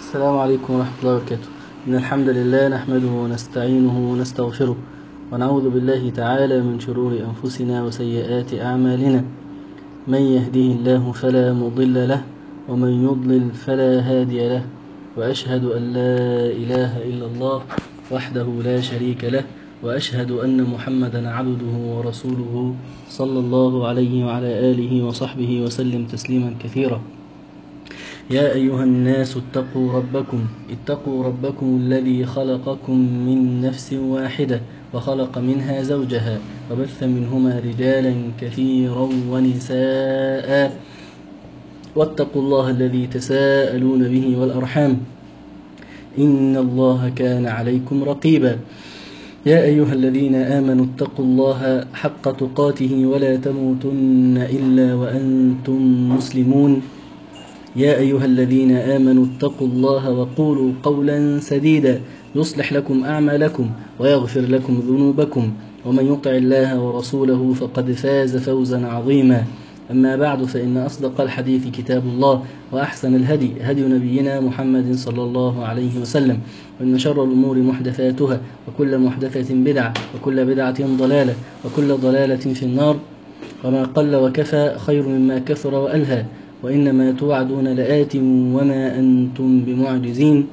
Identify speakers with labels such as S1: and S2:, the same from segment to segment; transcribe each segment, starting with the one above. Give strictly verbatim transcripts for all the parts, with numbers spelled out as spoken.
S1: السلام عليكم ورحمة الله وبركاته. إن الحمد لله نحمده ونستعينه ونستغفره ونعوذ بالله تعالى من شرور أنفسنا وسيئات أعمالنا. من يهده الله فلا مضل له ومن يضلل فلا هادي له، وأشهد أن لا إله إلا الله وحده لا شريك له، وأشهد أن محمدا عبده ورسوله صلى الله عليه وعلى آله وصحبه وسلم تسليما كثيرا. يا أيها الناس اتقوا ربكم اتقوا ربكم الذي خلقكم من نفس واحدة وخلق منها زوجها وبث منهما رجالا كثيرا ونساء، واتقوا الله الذي تساءلون به والأرحام إن الله كان عليكم رقيبا. يا أيها الذين آمنوا اتقوا الله حق تقاته ولا تموتن إلا وأنتم مسلمون. يا أيها الذين آمنوا اتقوا الله وقولوا قولا سديدا يصلح لكم أعمالكم ويغفر لكم ذنوبكم، ومن يطع الله ورسوله فقد فاز فوزا عظيما. أما بعد، فإن أصدق الحديث كتاب الله، وأحسن الهدي هدي نبينا محمد صلى الله عليه وسلم، وإن شر الأمور محدثاتها، وكل محدثة بدعة، وكل بدعة ضلالة، وكل ضلالة في النار. وما قل وكفى خير مما كثر وألهى، وإنما توعدون لآت وما أنتم بمعجزين.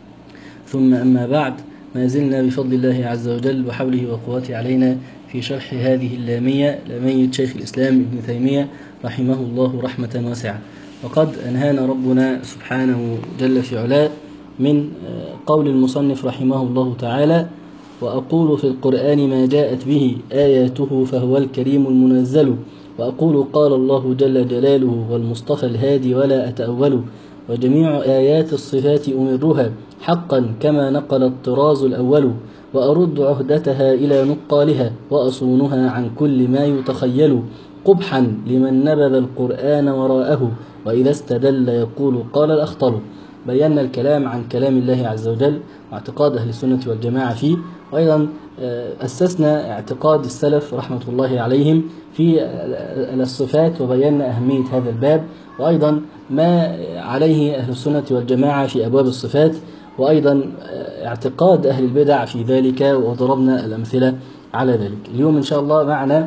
S1: ثم أما بعد، ما زلنا بفضل الله عز وجل وحوله وقوته علينا في شرح هذه اللامية، لامية شيخ الإسلام ابن تيمية رحمه الله رحمة واسعة. وقد أنهانا ربنا سبحانه جل في علاه من قول المصنف رحمه الله تعالى: وأقول في القرآن ما جاءت به آياته فهو الكريم المنزل، وأقول قال الله جل جلاله والمصطفى الهادي ولا أتأول، وجميع آيات الصفات أمرها حقا كما نقل الطراز الأول، وأرد عهدتها إلى نقالها وأصونها عن كل ما يتخيل، قبحا لمن نبذ القرآن وراءه وإذا استدل يقول قال الأخطل. بينا الكلام عن كلام الله عز وجل واعتقاد أهل السنة والجماعة فيه، وأيضا أسسنا اعتقاد السلف رحمة الله عليهم في الصفات، وبينا أهمية هذا الباب، وأيضا ما عليه أهل السنة والجماعة في أبواب الصفات، وأيضا اعتقاد أهل البدع في ذلك، وضربنا الأمثلة على ذلك. اليوم إن شاء الله معنا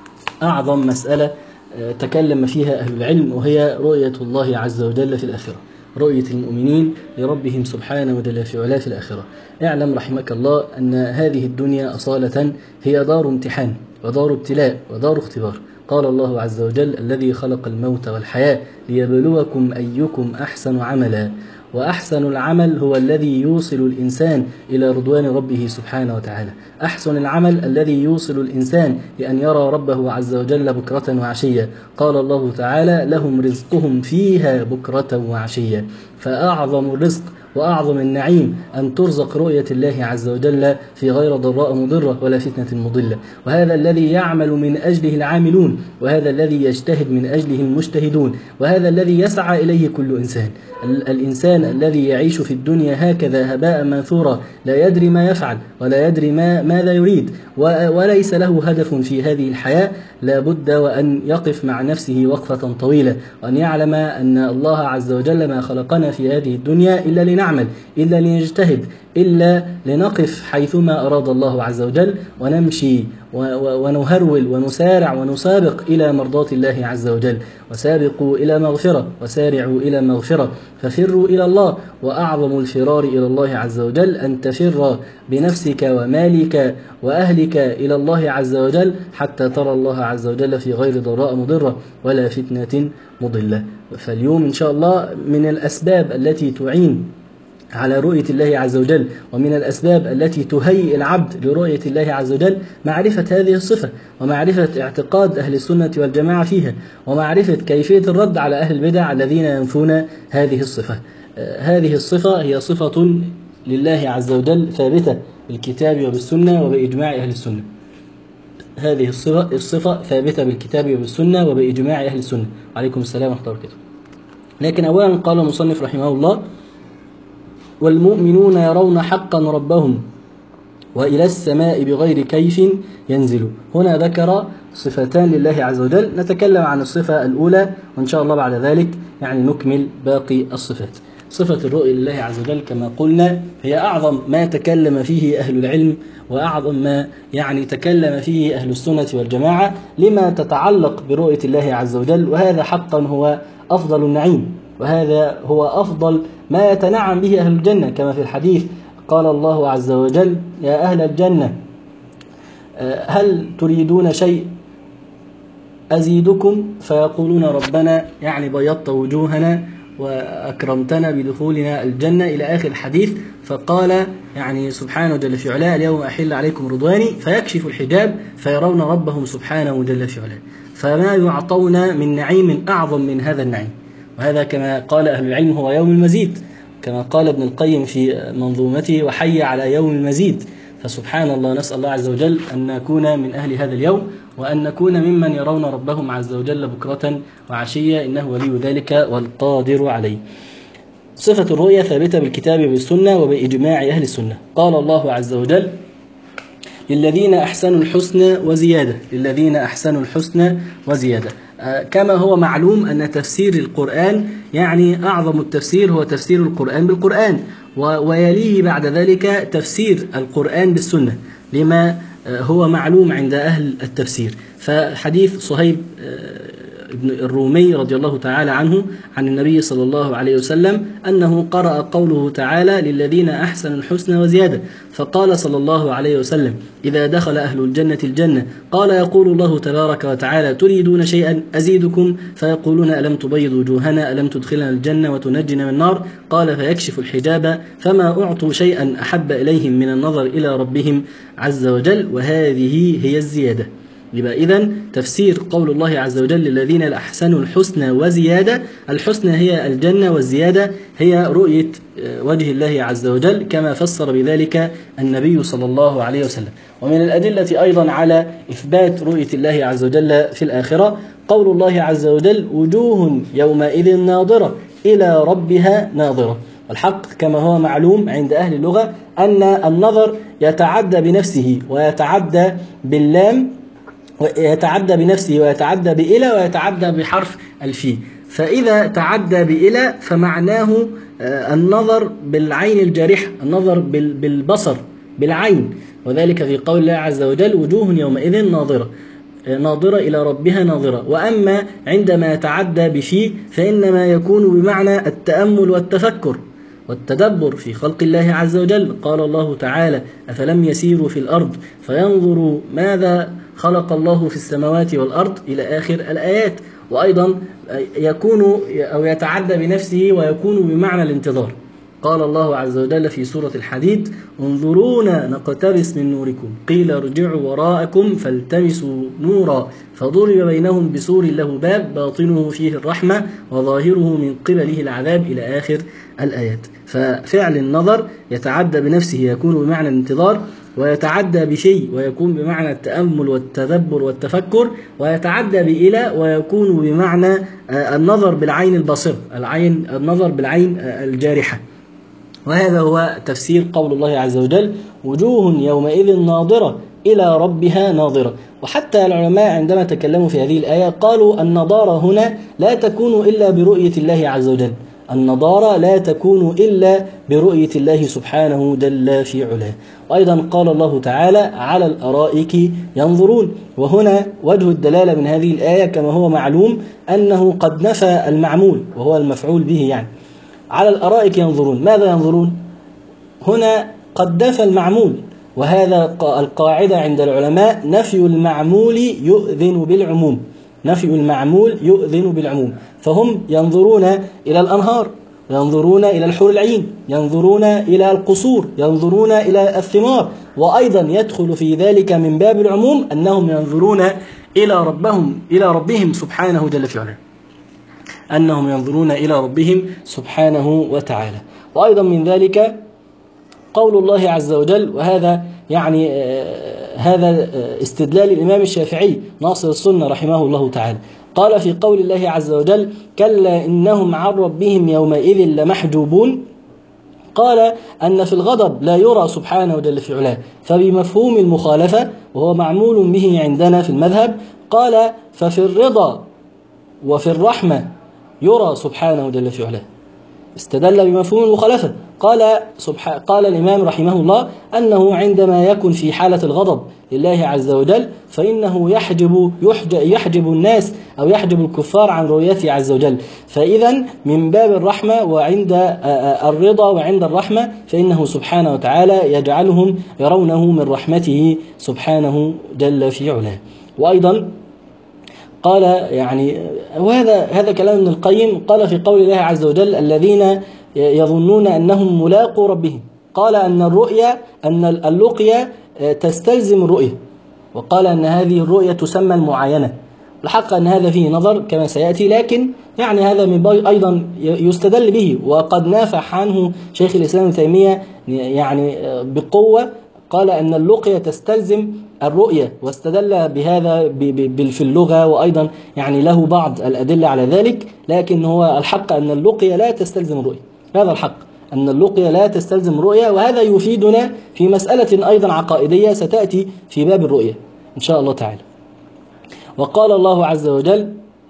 S1: أعظم مسألة تكلم فيها أهل العلم، وهي رؤية الله عز وجل في الآخرة، رؤية المؤمنين لربهم سبحانه وتعالى في علاه في الآخرة. اعلم رحمك الله أن هذه الدنيا أصالة هي دار امتحان ودار ابتلاء ودار اختبار. قال الله عز وجل: الذي خلق الموت والحياة ليبلوكم أيكم أحسن عملا. وأحسن العمل هو الذي يوصل الإنسان إلى رضوان ربه سبحانه وتعالى. أحسن العمل الذي يوصل الإنسان لأن يرى ربه عز وجل بكرة وعشية. قال الله تعالى: لهم رزقهم فيها بكرة وعشية. فأعظم الرزق وأعظم النعيم أن ترزق رؤية الله عز وجل في غير ضراء مضرة ولا فتنة مضلة. وهذا الذي يعمل من أجله العاملون، وهذا الذي يجتهد من أجله المجتهدون، وهذا الذي يسعى إليه كل إنسان. الإنسان الذي يعيش في الدنيا هكذا هباء منثورا، لا يدري ما يفعل ولا يدري ما ماذا يريد، وليس له هدف في هذه الحياة، لا بد وأن يقف مع نفسه وقفة طويلة، وأن يعلم أن الله عز وجل ما خلقنا في هذه الدنيا إلا لنعمل، إلا لنجتهد، إلا لنقف حيثما أراد الله عز وجل، ونمشي ونهرول ونسارع ونسابق إلى مرضات الله عز وجل. وسابقوا إلى مغفرة وسارعوا إلى مغفرة، ففروا إلى الله. وأعظم الفرار إلى الله عز وجل أن تفر بنفسك ومالك وأهلك إلى الله عز وجل، حتى ترى الله عز وجل في غير ضراء مضرة ولا فتنة مضلة. فاليوم إن شاء الله من الأسباب التي تعين على رؤية الله عز وجل، ومن الأسباب التي تهيئ العبد لرؤية الله عز وجل، معرفة هذه الصفة، ومعرفة اعتقاد أهل السنة والجماعة فيها، ومعرفة كيفية الرد على أهل البدع الذين ينفون هذه الصفة. هذه الصفة هي صفة لله عز وجل ثابتة بالكتاب وبالسنة وبإجماع أهل السنة. هذه الصفة, الصفة ثابتة بالكتاب وبالسنة وبإجماع أهل السنة. عليكم السلام ورحمة الله وبركاته. لكن أولا قال المصنف رحمه الله: والمؤمنون يرون حقا ربهم وإلى السماء بغير كيف ينزل. هنا ذكر صفتان لله عز وجل، نتكلم عن الصفة الأولى، وإن شاء الله بعد ذلك يعني نكمل باقي الصفات. صفة الرؤية لله عز وجل كما قلنا هي أعظم ما تكلم فيه أهل العلم، وأعظم ما يعني تكلم فيه أهل السنة والجماعة، لما تتعلق برؤية الله عز وجل. وهذا حقا هو أفضل النعيم، وهذا هو أفضل ما يتنعم به أهل الجنة، كما في الحديث قال الله عز وجل: يا أهل الجنة هل تريدون شيء أزيدكم؟ فيقولون ربنا، يعني بيضت وجوهنا وأكرمتنا بدخولنا الجنة، إلى آخر الحديث. فقال يعني سبحانه جل في علاه: اليوم أحل عليكم رضواني، فيكشف الحجاب فيرون ربهم سبحانه جل في علاه. فما يعطون من نعيم أعظم من هذا النعيم. وهذا كما قال أهل العلم هو يوم المزيد، كما قال ابن القيم في منظومته: وحي على يوم المزيد. فسبحان الله، نسأل الله عز وجل أن نكون من أهل هذا اليوم، وأن نكون ممن يرون ربهم عز وجل بكرة وعشية، إنه ولي ذلك والقادر عليه. صفة الرؤيا ثابتة بالكتاب والسنة وبإجماع أهل السنة. قال الله عز وجل: للذين أحسنوا الحسنى وزيادة، للذين أحسنوا الحسنى وزيادة. كما هو معلوم أن تفسير القرآن يعني أعظم التفسير هو تفسير القرآن بالقرآن، ويليه بعد ذلك تفسير القرآن بالسنة، لما هو معلوم عند أهل التفسير. فحديث صهيب ابن الرومي رضي الله تعالى عنه عن النبي صلى الله عليه وسلم أنه قرأ قوله تعالى: للذين أحسنوا الحسنى وزيادة، فقال صلى الله عليه وسلم: إذا دخل أهل الجنة الجنة قال يقول الله تبارك وتعالى: تريدون شيئا أزيدكم؟ فيقولون: ألم تبيض وجوهنا، ألم تدخلنا الجنة وتنجنا من النار؟ قال: فيكشف الحجاب، فما أعطوا شيئا أحب إليهم من النظر إلى ربهم عز وجل، وهذه هي الزيادة. يبقى إذن تفسير قول الله عز وجل: للذين أحسنوا الحسنى وزيادة، الحسنى هي الجنة، والزيادة هي رؤية وجه الله عز وجل، كما فسر بذلك النبي صلى الله عليه وسلم. ومن الأدلة أيضا على إثبات رؤية الله عز وجل في الآخرة قول الله عز وجل: وجوه يومئذ ناظرة إلى ربها ناظرة. الحق كما هو معلوم عند أهل اللغة أن النظر يتعدى بنفسه ويتعدى باللام، ويتعدى بنفسه ويتعدى بإلى ويتعدى بحرف الفي. فإذا تعدى بإلى فمعناه النظر بالعين الجارحة، النظر بالبصر بالعين، وذلك في قول الله عز وجل: وجوه يومئذ ناظرة، ناظرة إلى ربها ناظرة. وأما عندما يتعدى بفي فإنما يكون بمعنى التأمل والتفكر والتدبر في خلق الله عز وجل. قال الله تعالى: أفلم يسيروا في الأرض فينظروا ماذا خلق الله في السماوات والأرض، إلى آخر الآيات. وأيضا يكون أو يتعدى بنفسه ويكون بمعنى الانتظار. قال الله عز وجل في سورة الحديد: انظرونا نقتبس من نوركم قيل ارجعوا وراءكم فالتمسوا نورا فضرب بينهم بسور له باب باطنه فيه الرحمة وظاهره من قبله العذاب، إلى آخر الآيات. ففعل النظر يتعدى بنفسه يكون بمعنى الانتظار، ويتعدى بشيء ويكون بمعنى التأمل والتدبر والتفكر، ويتعدى بإلى ويكون بمعنى النظر بالعين البصر، العين النظر بالعين الجارحة. وهذا هو تفسير قول الله عز وجل: وجوه يومئذ ناظرة إلى ربها ناظرة. وحتى العلماء عندما تكلموا في هذه الآية قالوا: النضارة هنا لا تكون إلا برؤية الله عز وجل، النضارة لا تكون إلا برؤية الله سبحانه جل في علاه. وأيضا قال الله تعالى: على الأرائك ينظرون. وهنا وجه الدلالة من هذه الآية كما هو معلوم أنه قد نفى المعمول وهو المفعول به، يعني على الأرائك ينظرون. ماذا ينظرون؟ هنا قد نفى المعمول، وهذا القاعدة عند العلماء: نفي المعمول يؤذن بالعموم، نفي المعمول يؤذن بالعموم. فهم ينظرون إلى الأنهار، ينظرون إلى الحور العين، ينظرون إلى القصور، ينظرون إلى الثمار. وأيضا يدخل في ذلك من باب العموم أنهم ينظرون إلى ربهم إلى ربهم سبحانه جل في علاه، أنهم ينظرون إلى ربهم سبحانه وتعالى. وأيضا من ذلك قول الله عز وجل، وهذا يعني آه هذا آه استدلال الإمام الشافعي ناصر السنة رحمه الله تعالى. قال في قول الله عز وجل: كلا إنهم عن ربهم يومئذ لمحجوبون. قال أن في الغضب لا يرى سبحانه جل في علاه، فبمفهوم المخالفة وهو معمول به عندنا في المذهب قال: ففي الرضا وفي الرحمة يرى سبحانه جل في علاه. استدل بمفهوم المخالفة. قال سبحانه قال الإمام رحمه الله أنه عندما يكن في حالة الغضب لله عز وجل فإنه يحجب يحجب الناس أو يحجب الكفار عن رؤيته عز وجل. فإذا من باب الرحمة وعند الرضا وعند الرحمة فإنه سبحانه وتعالى يجعلهم يرونه من رحمته سبحانه جل في علاه. وأيضا قال يعني وهذا هذا كلام ابن القيم، قال في قول الله عز وجل الذين يظنون أنهم ملاقوا ربهم، قال أن الرؤيا أن اللقيا تستلزم الرؤية، وقال أن هذه الرؤية تسمى المعاينة. الحق أن هذا فيه نظر كما سيأتي، لكن يعني هذا من أيضا يستدل به، وقد نافح عنه شيخ الإسلام ابن تيمية يعني بقوة، قال أن اللقيا تستلزم الرؤية، واستدل بهذا في اللغة، وأيضا يعني له بعض الأدلة على ذلك. لكن هو الحق أن اللقيا لا تستلزم الرؤية، هذا الحق أن اللقيا لا تستلزم الرؤية، وهذا يفيدنا في مسألة أيضا عقائدية ستأتي في باب الرؤية إن شاء الله تعالى. وقال الله عز وجل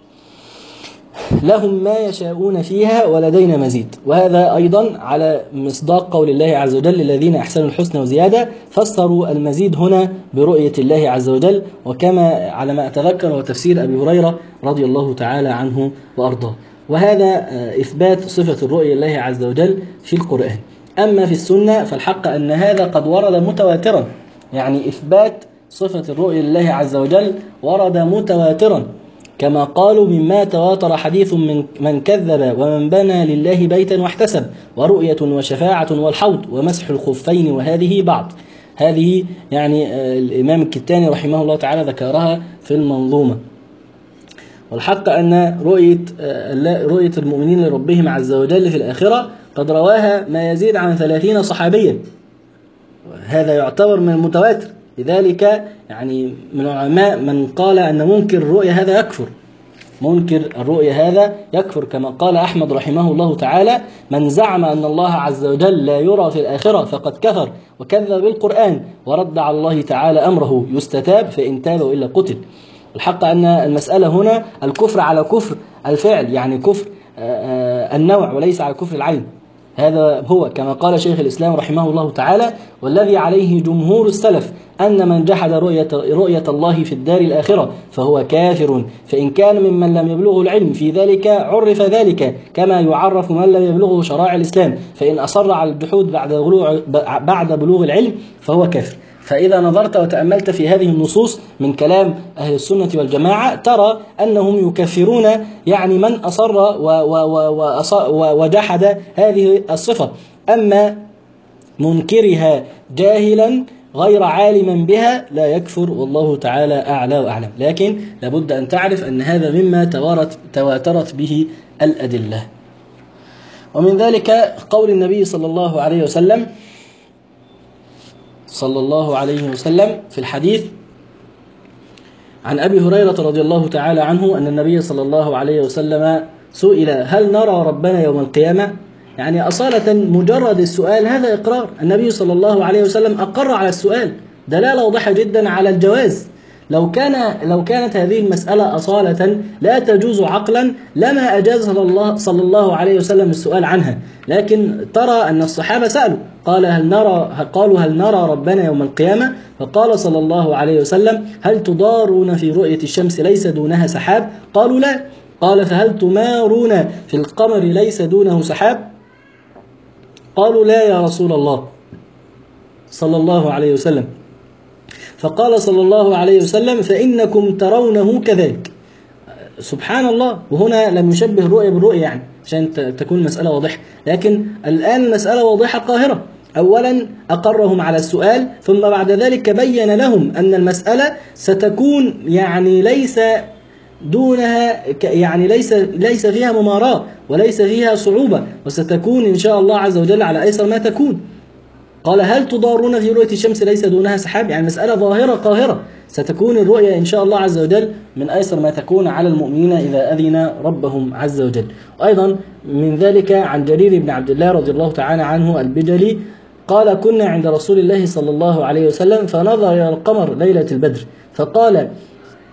S1: لهم ما يشاءون فيها ولدينا مزيد، وهذا أيضا على مصداق قول الله عز وجل الذين أحسنوا الحسنى وزيادة، فسروا المزيد هنا برؤية الله عز وجل، وكما على ما أتذكر هو تفسير أبي هريرة رضي الله تعالى عنه وأرضاه. وهذا إثبات صفة الرؤية الله عز وجل في القرآن. أما في السنة فالحق أن هذا قد ورد متواترا، يعني إثبات صفة الرؤية لله عز وجل ورد متواترا، كما قالوا مما تواتر حديث من من كذب ومن بنى لله بيتا واحتسب، ورؤية وشفاعة والحوض ومسح الخفين وهذه بعض. هذه يعني الإمام الكتاني رحمه الله تعالى ذكرها في المنظومة. والحق أن رؤية رؤية المؤمنين لربهم عز وجل في الآخرة قد رواها ما يزيد عن ثلاثين صحابيا، هذا يعتبر من المتواتر. لذلك يعني من العلماء من قال أن منكر الرؤية هذا يكفر، منكر الرؤية هذا يكفر، كما قال أحمد رحمه الله تعالى من زعم أن الله عز وجل لا يرى في الآخرة فقد كفر وكذب بالقرآن ورد على الله تعالى أمره يستتاب فإن تاب إلا قتل. الحق أن المسألة هنا الكفر على كفر الفعل، يعني كفر النوع وليس على كفر العين. هذا هو كما قال شيخ الإسلام رحمه الله تعالى والذي عليه جمهور السلف أن من جحد رؤية, رؤية الله في الدار الآخرة فهو كافر، فإن كان ممن لم يبلغه العلم في ذلك عرف ذلك كما يعرف من لم يبلغه شرائع الإسلام، فإن أصر على الجحود بعد بلوغ, بعد بلوغ العلم فهو كافر. فإذا نظرت وتأملت في هذه النصوص من كلام أهل السنة والجماعة ترى أنهم يكفرون يعني من أصر وجحد هذه الصفة. أما منكرها جاهلا غير عالما بها لا يكفر، والله تعالى أعلى وأعلم. لكن لابد أن تعرف أن هذا مما تواترت به الأدلة. ومن ذلك قول النبي صلى الله عليه وسلم صلى الله عليه وسلم في الحديث عن أبي هريرة رضي الله تعالى عنه أن النبي صلى الله عليه وسلم سئل هل نرى ربنا يوم القيامة؟ يعني أصالة مجرد السؤال هذا إقرار، النبي صلى الله عليه وسلم أقر على السؤال، دلالة واضحة جدا على الجواز. لو كان لو كانت هذه المسألة أصالة لا تجوز عقلا لما أجاز صلى الله صلى الله عليه وسلم السؤال عنها، لكن ترى أن الصحابة سألوا قال هل نرى قالوا هل نرى ربنا يوم القيامة؟ فقال صلى الله عليه وسلم هل تضارون في رؤية الشمس ليس دونها سحاب؟ قالوا لا. قال فهل تمارون في القمر ليس دونه سحاب؟ قالوا لا يا رسول الله صلى الله عليه وسلم. فقال صلى الله عليه وسلم فإنكم ترونه كذلك. سبحان الله، وهنا لم يشبه الرؤية بالرؤية يعني عشان تكون المسألة واضحة، لكن الآن المسألة واضحة قاهرة. أولا أقرهم على السؤال، ثم بعد ذلك بين لهم أن المسألة ستكون يعني ليس دونها يعني ليس ليس فيها مماراة وليس فيها صعوبة، وستكون إن شاء الله عز وجل على أيسر ما تكون. قال هل تضارون في رؤية الشمس ليس دونها سحاب؟ يعني مسألة ظاهرة قاهرة، ستكون الرؤية إن شاء الله عز وجل من أيسر ما تكون على المؤمنين إذا أذن ربهم عز وجل. وأيضا من ذلك عن جرير بن عبد الله رضي الله تعالى عنه البجلي قال كنا عند رسول الله صلى الله عليه وسلم فنظر إلى القمر ليلة البدر فقال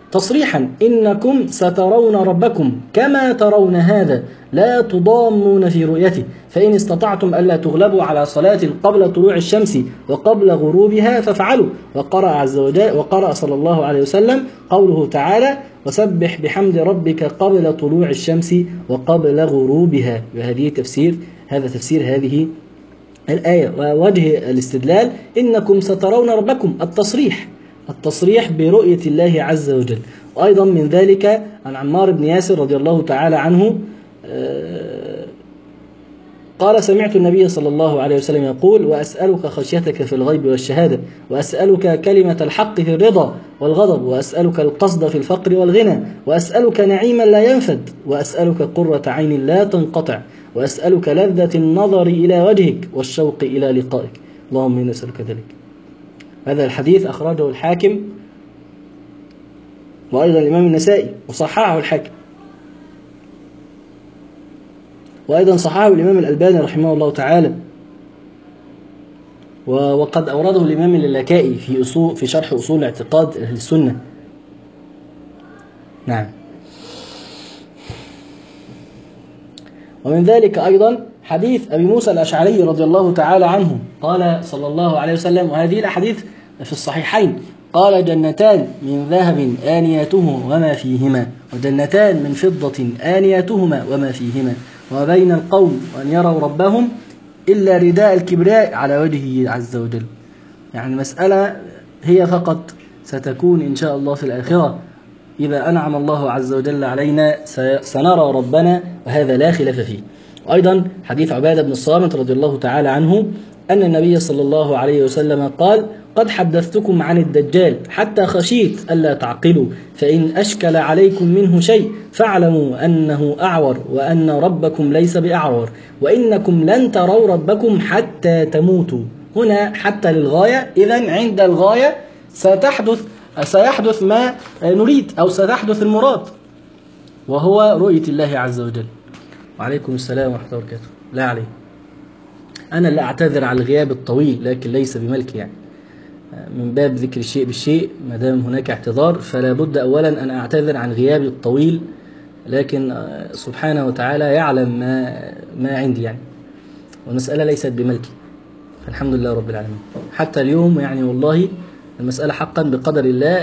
S1: تصريحا إنكم سترون ربكم كما ترون هذا لا تضامون في رؤيته، فإن استطعتم ألا تغلبوا على صلاة قبل طلوع الشمس وقبل غروبها فافعلوا. وقرأ عز وجل وقرأ صلى الله عليه وسلم قوله تعالى: وسبح بحمد ربك قبل طلوع الشمس وقبل غروبها. وهذه تفسير هذا تفسير هذه الآية. ووجه الاستدلال إنكم سترون ربكم، التصريح التصريح برؤية الله عز وجل. وأيضا من ذلك عن عمار بن ياسر رضي الله تعالى عنه قال: سمعت النبي صلى الله عليه وسلم يقول: وأسألك خشيتك في الغيب والشهادة، وأسألك كلمة الحق في الرضا والغضب، وأسألك القصد في الفقر والغنى، وأسألك نعيما لا ينفد، وأسألك قرة عين لا تنقطع، وأسألك لذة النظر إلى وجهك والشوق إلى لقائك، اللهم إنا نسألك ذلك. هذا الحديث أخرجه الحاكم وأيضا الإمام النسائي وصححه الحاكم، وأيضا صححه الإمام الألباني رحمه الله تعالى، وقد أورده الإمام اللالكائي في أصول في شرح أصول اعتقاد أهل السنة. نعم. ومن ذلك أيضا حديث أبي موسى الأشعري رضي الله تعالى عنه قال صلى الله عليه وسلم، وهذه الأحاديث في الصحيحين، قال: جنتان من ذهب آنيته وما فيهما، وجنتان من فضة آنيتهما وما فيهما، وبين القوم أن يروا ربهم إلا رداء الكبراء على وجهه عز وجل. يعني المسألة هي فقط ستكون إن شاء الله في الآخرة إذا أنعم الله عز وجل علينا سنرى ربنا، وهذا لا خلاف فيه. وأيضا حديث عبادة بن الصامت رضي الله تعالى عنه أن النبي صلى الله عليه وسلم قال: قد حدثتكم عن الدجال حتى خشيت ألا تعقلوا، فإن أشكل عليكم منه شيء فاعلموا أنه أعور وأن ربكم ليس بأعور، وإنكم لن تروا ربكم حتى تموتوا. هنا حتى للغاية، إذن عند الغاية ستحدث سيحدث ما نريد أو ستحدث المراد، وهو رؤية الله عز وجل. وعليكم السلام ورحمة الله وبركاته. لا عليه، أنا لا أعتذر على الغياب الطويل، لكن ليس بملكي، يعني من باب ذكر الشيء بالشيء، ما دام هناك اعتذار فلا بد أولا أن أعتذر عن غيابي الطويل، لكن سبحانه وتعالى يعلم ما ما عندي، يعني والمسألة ليست بملكي، فالحمد لله رب العالمين. حتى اليوم يعني والله المسألة حقا بقدر الله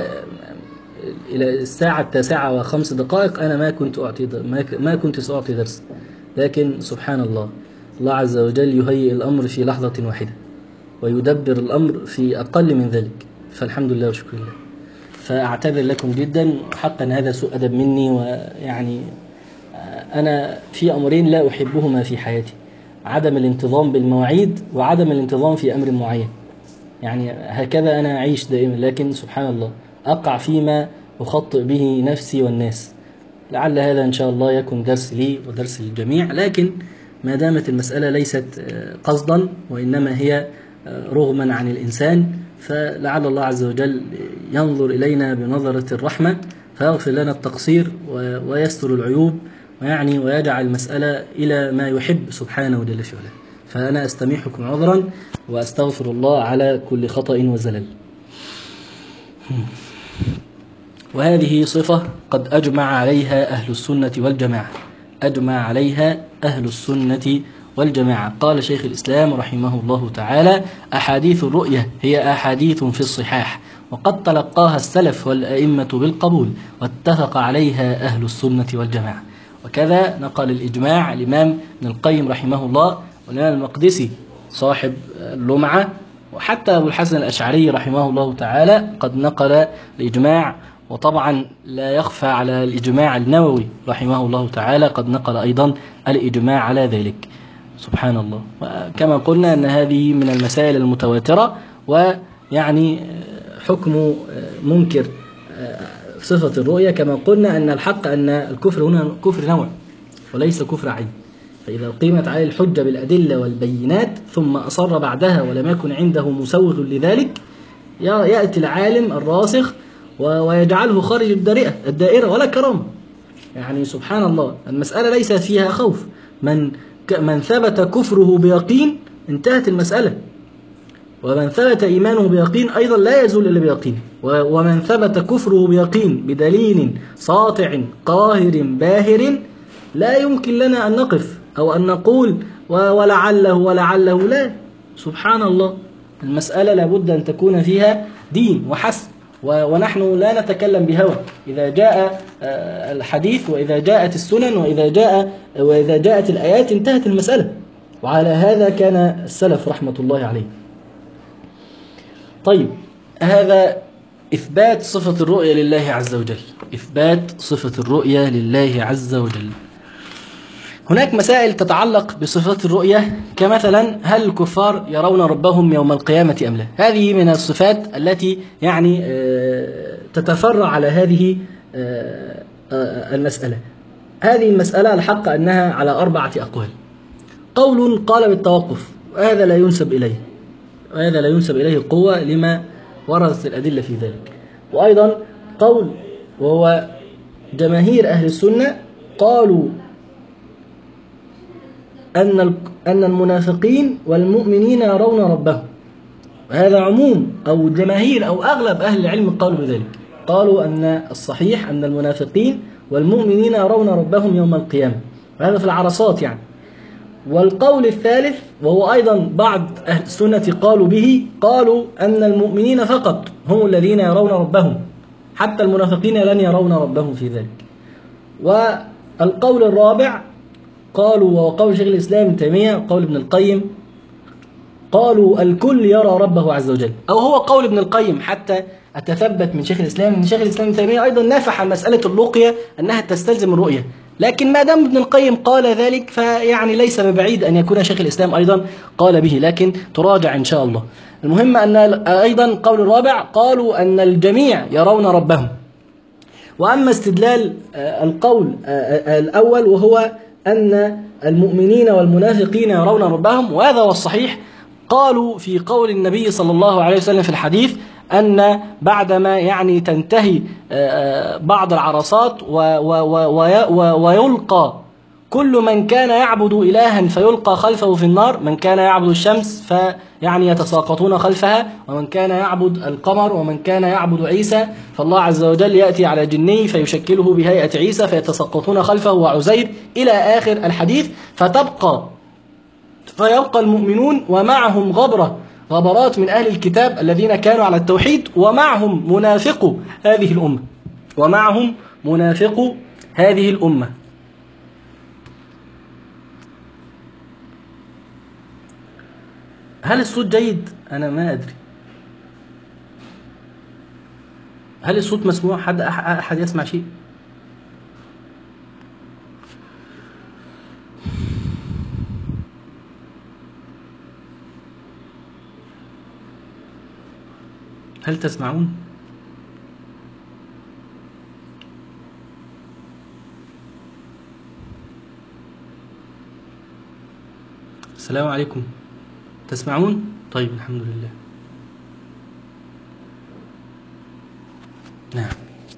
S1: إلى الساعة التاسعة وخمس دقائق أنا ما كنت أعطي ما كنت سأعطي درس، لكن سبحان الله، الله عز وجل يهيئ الأمر في لحظة واحدة ويدبر الأمر في أقل من ذلك، فالحمد لله وشكر الله. فأعتذر لكم جدا، حقا هذا سوء أدب مني، ويعني أنا في أمرين لا أحبهما في حياتي: عدم الانتظام بالمواعيد وعدم الانتظام في أمر معين. يعني هكذا أنا أعيش دائما، لكن سبحان الله أقع فيما أخطئ به نفسي والناس. لعل هذا إن شاء الله يكون درس لي ودرس للجميع، لكن ما دامت المسألة ليست قصدا وإنما هي رغما عن الإنسان، فلعل الله عز وجل ينظر إلينا بنظرة الرحمة فيغفر لنا التقصير ويستر العيوب، ويعني ويجعل المسألة إلى ما يحب سبحانه وجل في علاه. فأنا أستميحكم عذرا وأستغفر الله على كل خطأ وزلل. وهذه صفة قد أجمع عليها أهل السنة والجماعة، أجمع عليها أهل السنة والجماعة. قال شيخ الإسلام رحمه الله تعالى: أحاديث الرؤية هي أحاديث في الصحاح، وقد تلقاها السلف والأئمة بالقبول، واتفق عليها أهل السنة والجماعة. وكذا نقل الإجماع الإمام ابن القيم رحمه الله، والإمام المقدسي صاحب اللمعة، وحتى أبو الحسن الأشعري رحمه الله تعالى قد نقل الإجماع. وطبعا لا يخفى على الإجماع النووي رحمه الله تعالى قد نقل أيضا الإجماع على ذلك. سبحان الله. وكما قلنا أن هذه من المسائل المتواترة، ويعني حكم منكر صفة الرؤية كما قلنا أن الحق أن الكفر هنا كفر نوع وليس كفر عين. فإذا قيمت عليه الحجة بالأدلة والبينات ثم أصر بعدها ولم يكن عنده مسوغ لذلك، يأتي العالم الراسخ ويجعله خارج الدائرة ولا كرامة. يعني سبحان الله، المسألة ليست فيها خوف، من من ثبت كفره بيقين انتهت المسألة. ومن ثبت إيمانه بيقين أيضا لا يزول إلا بيقين، ومن ثبت كفره بيقين بدليل ساطع قاهر باهر لا يمكن لنا أن نقف أو أن نقول ولعله ولعله، لا، سبحان الله. المسألة لابد أن تكون فيها دين وحسب، ونحن لا نتكلم بهوى. إذا جاء الحديث وإذا جاءت السنن وإذا جاء وإذا جاءت الآيات انتهت المسألة، وعلى هذا كان السلف رحمة الله عليه. طيب، هذا إثبات صفة الرؤية لله عز وجل، إثبات صفة الرؤية لله عز وجل. هناك مسائل تتعلق بصفات الرؤية، كمثلا هل الكفار يرون ربهم يوم القيامة أم لا؟ هذه من الصفات التي يعني تتفرع على هذه المسألة. هذه المسألة الحق أنها على أربعة أقوال. قول قال بالتوقف، وهذا لا ينسب إليه، وهذا لا ينسب إليه قوة لما وردت الأدلة في ذلك. وأيضا قول وهو جماهير أهل السنة قالوا أن أن المنافقين والمؤمنين يرون ربهم، وهذا عموم أو جماهير أو أغلب أهل العلم قالوا بذلك، قالوا أن الصحيح أن المنافقين والمؤمنين يرون ربهم يوم القيامة، وهذا في العرصات يعني. والقول الثالث وهو أيضا بعض أهل السنة قالوا به، قالوا أن المؤمنين فقط هم الذين يرون ربهم، حتى المنافقين لن يرون ربهم في ذلك. والقول الرابع قالوا، وهو قول شيخ الإسلام ابن تيمية وقول ابن القيم، قالوا الكل يرى ربه عز وجل، أو هو قول ابن القيم حتى أتثبت من شيخ الإسلام أن شيخ الإسلام ابن تيمية أيضا نافح عن مسألة اللقية أنها تستلزم الرؤية، لكن ما دام ابن القيم قال ذلك فيعني ليس ببعيد أن يكون شيخ الإسلام أيضا قال به، لكن تراجع إن شاء الله. المهم أن أيضا قول الرابع قالوا أن الجميع يرون ربهم. وأما استدلال القول الأول وهو أن المؤمنين والمنافقين يرون ربهم، وهذا هو الصحيح، قالوا في قول النبي صلى الله عليه وسلم في الحديث أن بعدما يعني تنتهي بعض العرصات ويلقى كل من كان يعبد إلها فيلقى خلفه في النار، من كان يعبد الشمس فيعني يتساقطون خلفها، ومن كان يعبد القمر، ومن كان يعبد عيسى، فالله عز وجل يأتي على جني فيشكله بهيئة عيسى فيتساقطون خلفه وعزير إلى آخر الحديث. فتبقى فيبقى المؤمنون ومعهم غبرة غبرات من أهل الكتاب الذين كانوا على التوحيد، ومعهم منافق هذه الأمة، ومعهم منافق هذه الأمة. هل الصوت جيد؟ أنا ما أدري. هل الصوت مسموع؟ حد أحد يسمع شيء؟ هل تسمعون؟ السلام عليكم، تسمعون؟ طيب الحمد لله. نعم.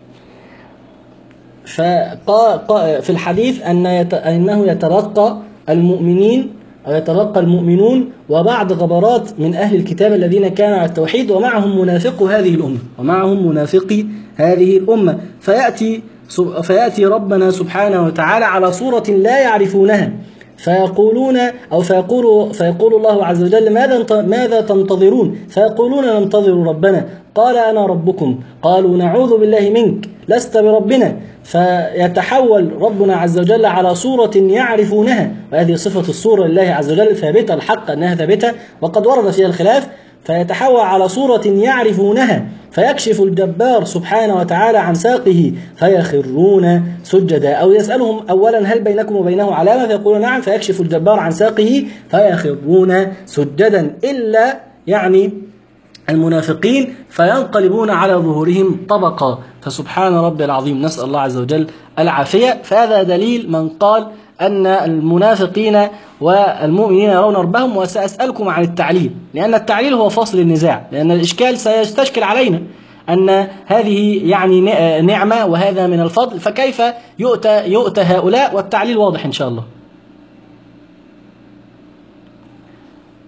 S1: ففي الحديث أن أنه يترقى المؤمنين أو يترقى المؤمنون وبعض غبرات من أهل الكتاب الذين كانوا على التوحيد، ومعهم منافق هذه الأمة، ومعهم منافقي هذه الأمة. فيأتي فيأتي ربنا سبحانه وتعالى على صورة لا يعرفونها، فيقولون أو فيقول فيقول الله عز وجل ماذا ماذا تنتظرون؟ فيقولون ننتظر ربنا. قال أنا ربكم. قالوا نعوذ بالله منك لست بربنا. فيتحول ربنا عز وجل على صورة يعرفونها، وهذه صفة الصورة لله عز وجل ثابتة، الحق أنها ثابتة وقد ورد فيها الخلاف. فيتحول على صورة يعرفونها، فيكشف الجبار سبحانه وتعالى عن ساقه فيخرون سجدا، أو يسألهم أولا هل بينكم وبينه علامة؟ فيقولون نعم، فيكشف الجبار عن ساقه فيخرون سجدا، إلا يعني المنافقين فينقلبون على ظهورهم طبقا. فسبحان ربي العظيم، نسأل الله عز وجل العافية. فهذا دليل من قال أن المنافقين والمؤمنين يرون ربهم. وسأسألكم عن التعليل، لأن التعليل هو فاصل النزاع، لأن الإشكال سيستشكل علينا أن هذه يعني نعمة وهذا من الفضل، فكيف يؤتى, يؤتى هؤلاء؟ والتعليل واضح إن شاء الله.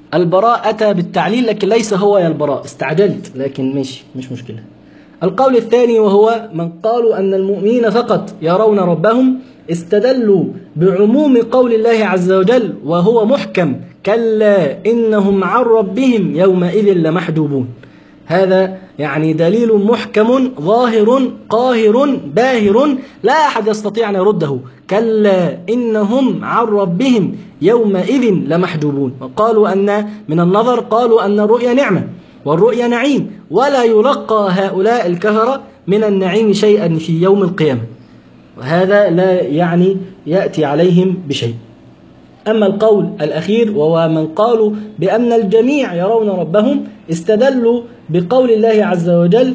S1: البراء أتى بالتعليل لكن ليس هو يا البراء، استعجلت لكن مش مش مشكلة. القول الثاني وهو من قالوا أن المؤمنين فقط يرون ربهم استدلوا بعموم قول الله عز وجل وهو محكم كلا إنهم عن ربهم يومئذ لمحجوبون. هذا يعني دليل محكم ظاهر قاهر باهر لا أحد يستطيع أن يرده. كلا إنهم عن ربهم يومئذ لمحجوبون. وقالوا أن من النظر قالوا أن الرؤيا نعمة والرؤيا نعيم ولا يلقى هؤلاء الكفرة من النعيم شيئا في يوم القيامة، وهذا لا يعني يأتي عليهم بشيء. أما القول الأخير وهو من قالوا بأن الجميع يرون ربهم استدلوا بقول الله عز وجل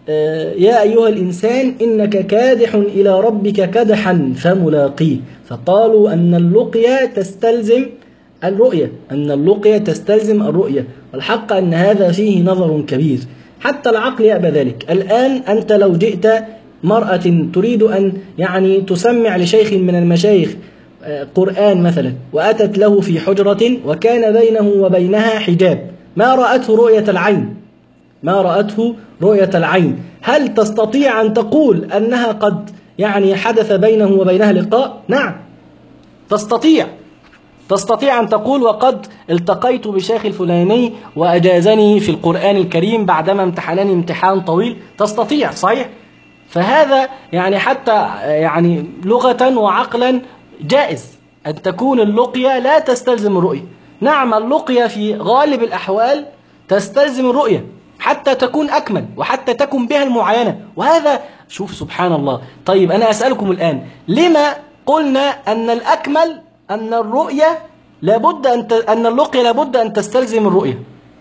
S1: يا أيها الإنسان إنك كادح إلى ربك كدحا فملاقيه، فقالوا أن اللقيا تستلزم الرؤية، أن اللقيا تستلزم الرؤية، والحق أن هذا فيه نظر كبير حتى العقل يأبى ذلك. الآن أنت لو جئت مرأة تريد أن يعني تسمع لشيخ من المشايخ قرآن مثلا وأتت له في حجرة وكان بينه وبينها حجاب، ما رأته رؤية العين، ما رأته رؤية العين، هل تستطيع أن تقول أنها قد يعني حدث بينه وبينها لقاء؟ نعم تستطيع، تستطيع أن تقول وقد التقيت بشيخ الفلاني وأجازني في القرآن الكريم بعدما امتحنني امتحان طويل، تستطيع صحيح. فهذا يعني حتى يعني لغة وعقلا جائز أن تكون اللقية لا تستلزم الرؤية. نعم اللقية في غالب الأحوال تستلزم الرؤية حتى تكون أكمل وحتى تكون بها المعاينة، وهذا شوف سبحان الله. طيب أنا أسألكم الآن لما قلنا أن الأكمل أن الرؤية لابد أن ت... أن اللقية لابد أن تستلزم الرؤية؟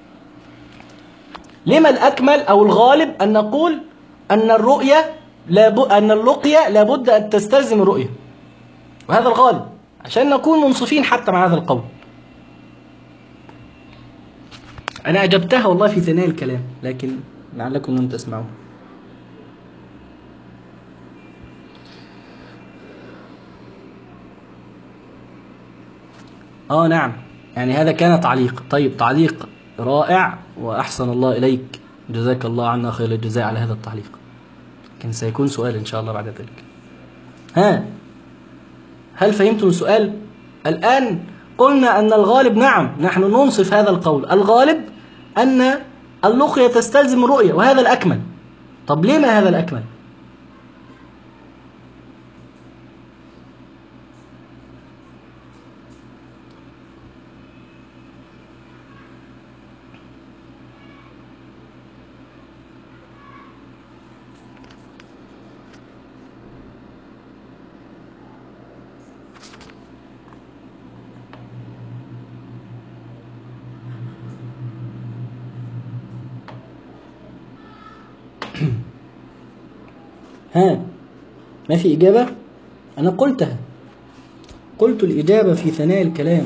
S1: لما الأكمل أو الغالب أن نقول أن الرؤية لاب... أن اللقية لابد أن تستلزم الرؤية، وهذا الغالب عشان نكون منصفين حتى مع هذا القول. أنا أجبتها والله في ثناء الكلام لكن لعلكم لم تسمعوا. آه نعم يعني هذا كان تعليق. طيب تعليق رائع وأحسن الله إليك، جزاك الله عنا خير الجزاء على هذا التعليق، لكن سيكون سؤال إن شاء الله بعد ذلك. ها هل فهمتم السؤال؟ الآن قلنا أن الغالب نعم نحن ننصف هذا القول، الغالب أن اللقية تستلزم الرؤية وهذا الأكمل. طب ليه ما هذا الأكمل؟ ها ما في إجابة؟ أنا قلتها، قلت الإجابة في ثناء الكلام.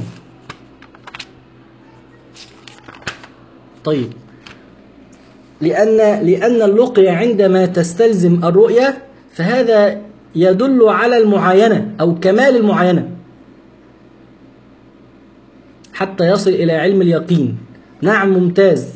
S1: طيب لأن لأن اللقية عندما تستلزم الرؤية فهذا يدل على المعاينة أو كمال المعاينة حتى يصل إلى علم اليقين. نعم ممتاز،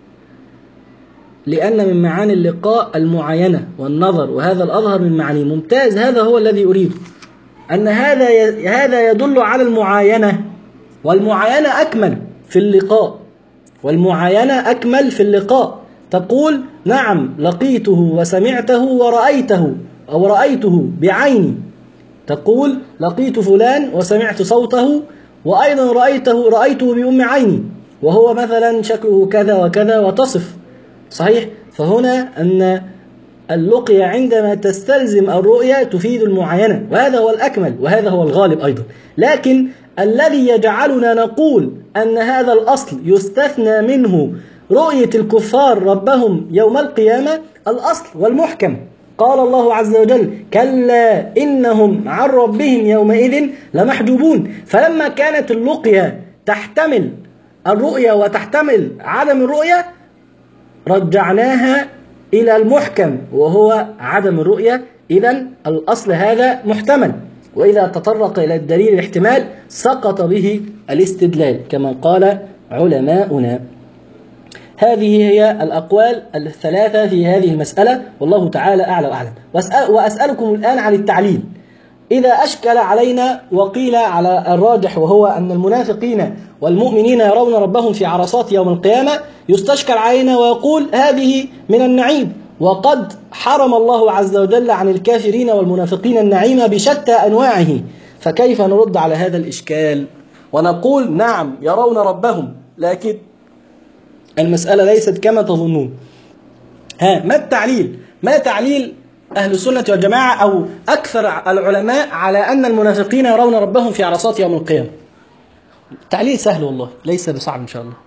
S1: لأن من معاني اللقاء المعاينة والنظر وهذا الأظهر من معانيه. ممتاز، هذا هو الذي أريده، أن هذا هذا يدل على المعاينة، والمعاينة أكمل في اللقاء، والمعاينة أكمل في اللقاء. تقول نعم لقيته وسمعته ورأيته أو رأيته بعيني، تقول لقيت فلان وسمعت صوته وأيضا رأيته رأيته بأم عيني وهو مثلا شكله كذا وكذا وتصف صحيح. فهنا أن اللقية عندما تستلزم الرؤية تفيد المعاينة، وهذا هو الأكمل وهذا هو الغالب أيضا. لكن الذي يجعلنا نقول أن هذا الأصل يستثنى منه رؤية الكفار ربهم يوم القيامة الأصل والمحكم. قال الله عز وجل كلا إنهم عن ربهم يومئذ لمحجوبون. فلما كانت اللقية تحتمل الرؤية وتحتمل عدم الرؤية رجعناها إلى المحكم وهو عدم الرؤية. إذن الأصل هذا محتمل، وإذا تطرق إلى الدليل الاحتمال سقط به الاستدلال كما قال علماؤنا. هذه هي الأقوال الثلاثة في هذه المسألة، والله تعالى أعلى وأعلم. وأسأل وأسألكم الآن عن التعليل. إذا أشكل علينا وقيل على الراجح وهو أن المنافقين والمؤمنين يرون ربهم في عرصات يوم القيامة، يستشكل علينا ويقول هذه من النعيم، وقد حرم الله عز وجل عن الكافرين والمنافقين النعيم بشتى أنواعه، فكيف نرد على هذا الإشكال ونقول نعم يرون ربهم، لكن المسألة ليست كما تظنون؟ ها، ما التعليل؟ ما تعليل أهل السنة والجماعة أو أكثر العلماء على أن المنافقين يرون ربهم في عرصات يوم القيامة؟ تعليل سهل والله، ليس بصعب إن شاء الله.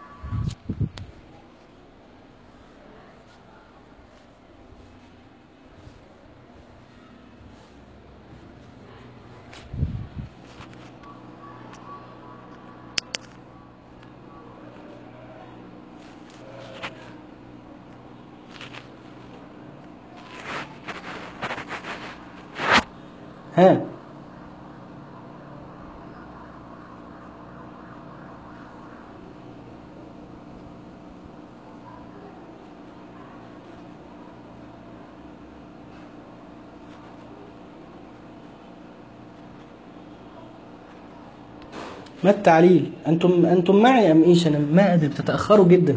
S1: ها، ما التعليل؟ أنتم أنتم معي أم إيش؟ أنا ما أدري، بتتأخروا جدا.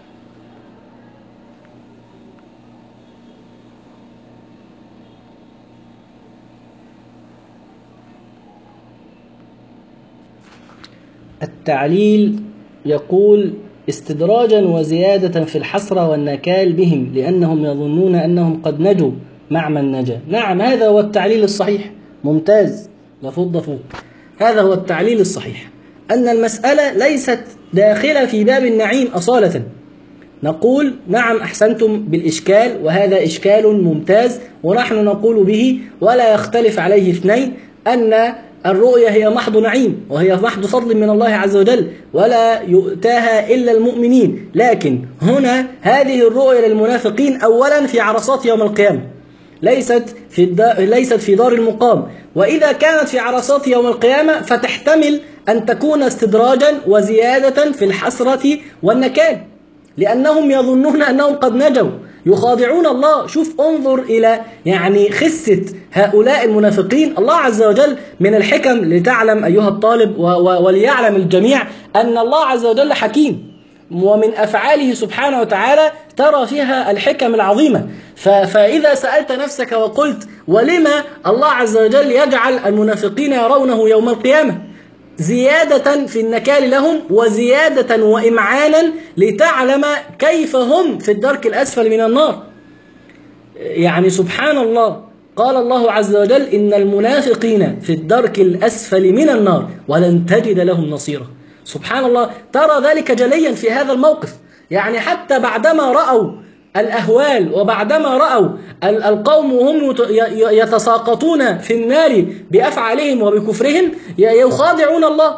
S1: التعليل يقول استدراجا وزيادة في الحسرة والنكال بهم لأنهم يظنون أنهم قد نجوا مع من نجا. نعم، هذا هو التعليل الصحيح. ممتاز، لفض فوق. هذا هو التعليل الصحيح، أن المسألة ليست داخلة في باب النعيم أصالة. نقول نعم أحسنتم بالإشكال، وهذا إشكال ممتاز ونحن نقول به ولا يختلف عليه اثنين، أن الرؤية هي محض نعيم وهي محض فضل من الله عز وجل ولا يؤتاها إلا المؤمنين. لكن هنا هذه الرؤية للمنافقين أولا في عرصات يوم القيامة، ليست في ليست في دار المقام. وإذا كانت في عرصات يوم القيامة فتحتمل أن تكون استدراجا وزيادة في الحسرة والنكال، لأنهم يظنون أنهم قد نجوا، يخادعون الله. شوف، انظر إلى يعني خسة هؤلاء المنافقين. الله عز وجل من الحكم، لتعلم أيها الطالب وليعلم الجميع أن الله عز وجل حكيم، ومن أفعاله سبحانه وتعالى ترى فيها الحكم العظيمة. فإذا سألت نفسك وقلت ولما الله عز وجل يجعل المنافقين يرونه يوم القيامة؟ زيادة في النكال لهم وزيادة وإمعانا لتعلم كيف هم في الدرك الأسفل من النار. يعني سبحان الله، قال الله عز وجل إن المنافقين في الدرك الأسفل من النار ولن تجد لهم نصيرا. سبحان الله، ترى ذلك جليا في هذا الموقف. يعني حتى بعدما رأوا الأهوال وبعدما رأوا القوم وهم يتساقطون في النار بأفعالهم وبكفرهم يخادعون الله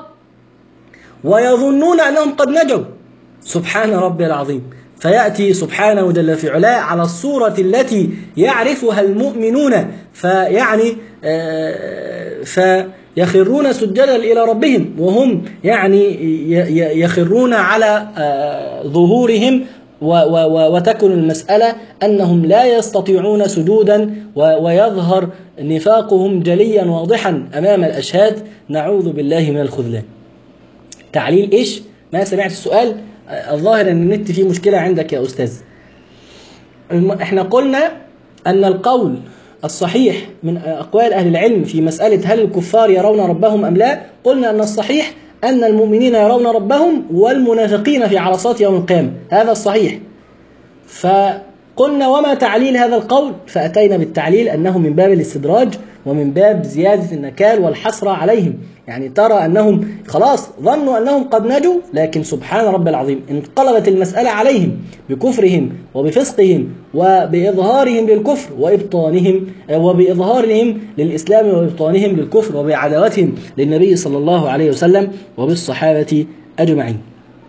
S1: ويظنون أنهم قد نجوا. سبحان ربي العظيم. فيأتي سبحانه جل في علاه على الصورة التي يعرفها المؤمنون، فيعني فيخرون سجدا إلى ربهم وهم يعني يخرون على ظهورهم، وتكن المسألة أنهم لا يستطيعون سجودا ويظهر نفاقهم جليا واضحا أمام الأشهاد. نعوذ بالله من الخذلان. تعليل إيش؟ ما سمعت السؤال؟ الظاهر أن النت فيه مشكلة عندك يا أستاذ. احنا قلنا أن القول الصحيح من أقوال أهل العلم في مسألة هل الكفار يرون ربهم أم لا، قلنا أن الصحيح أن المؤمنين يرون ربهم والمنافقين في عرصات يوم القيامة، هذا الصحيح. فقلنا وما تعليل هذا القول؟ فأتينا بالتعليل أنه من باب الاستدراج ومن باب زيادة النكال والحسرة عليهم. يعني ترى أنهم خلاص ظنوا أنهم قد نجوا، لكن سبحان رب العظيم انقلبت المسألة عليهم بكفرهم وبفسقهم وبإظهارهم للكفر وإبطانهم وبإظهارهم للإسلام وإبطانهم للكفر وبعداوتهم للنبي صلى الله عليه وسلم وبالصحابة أجمعين.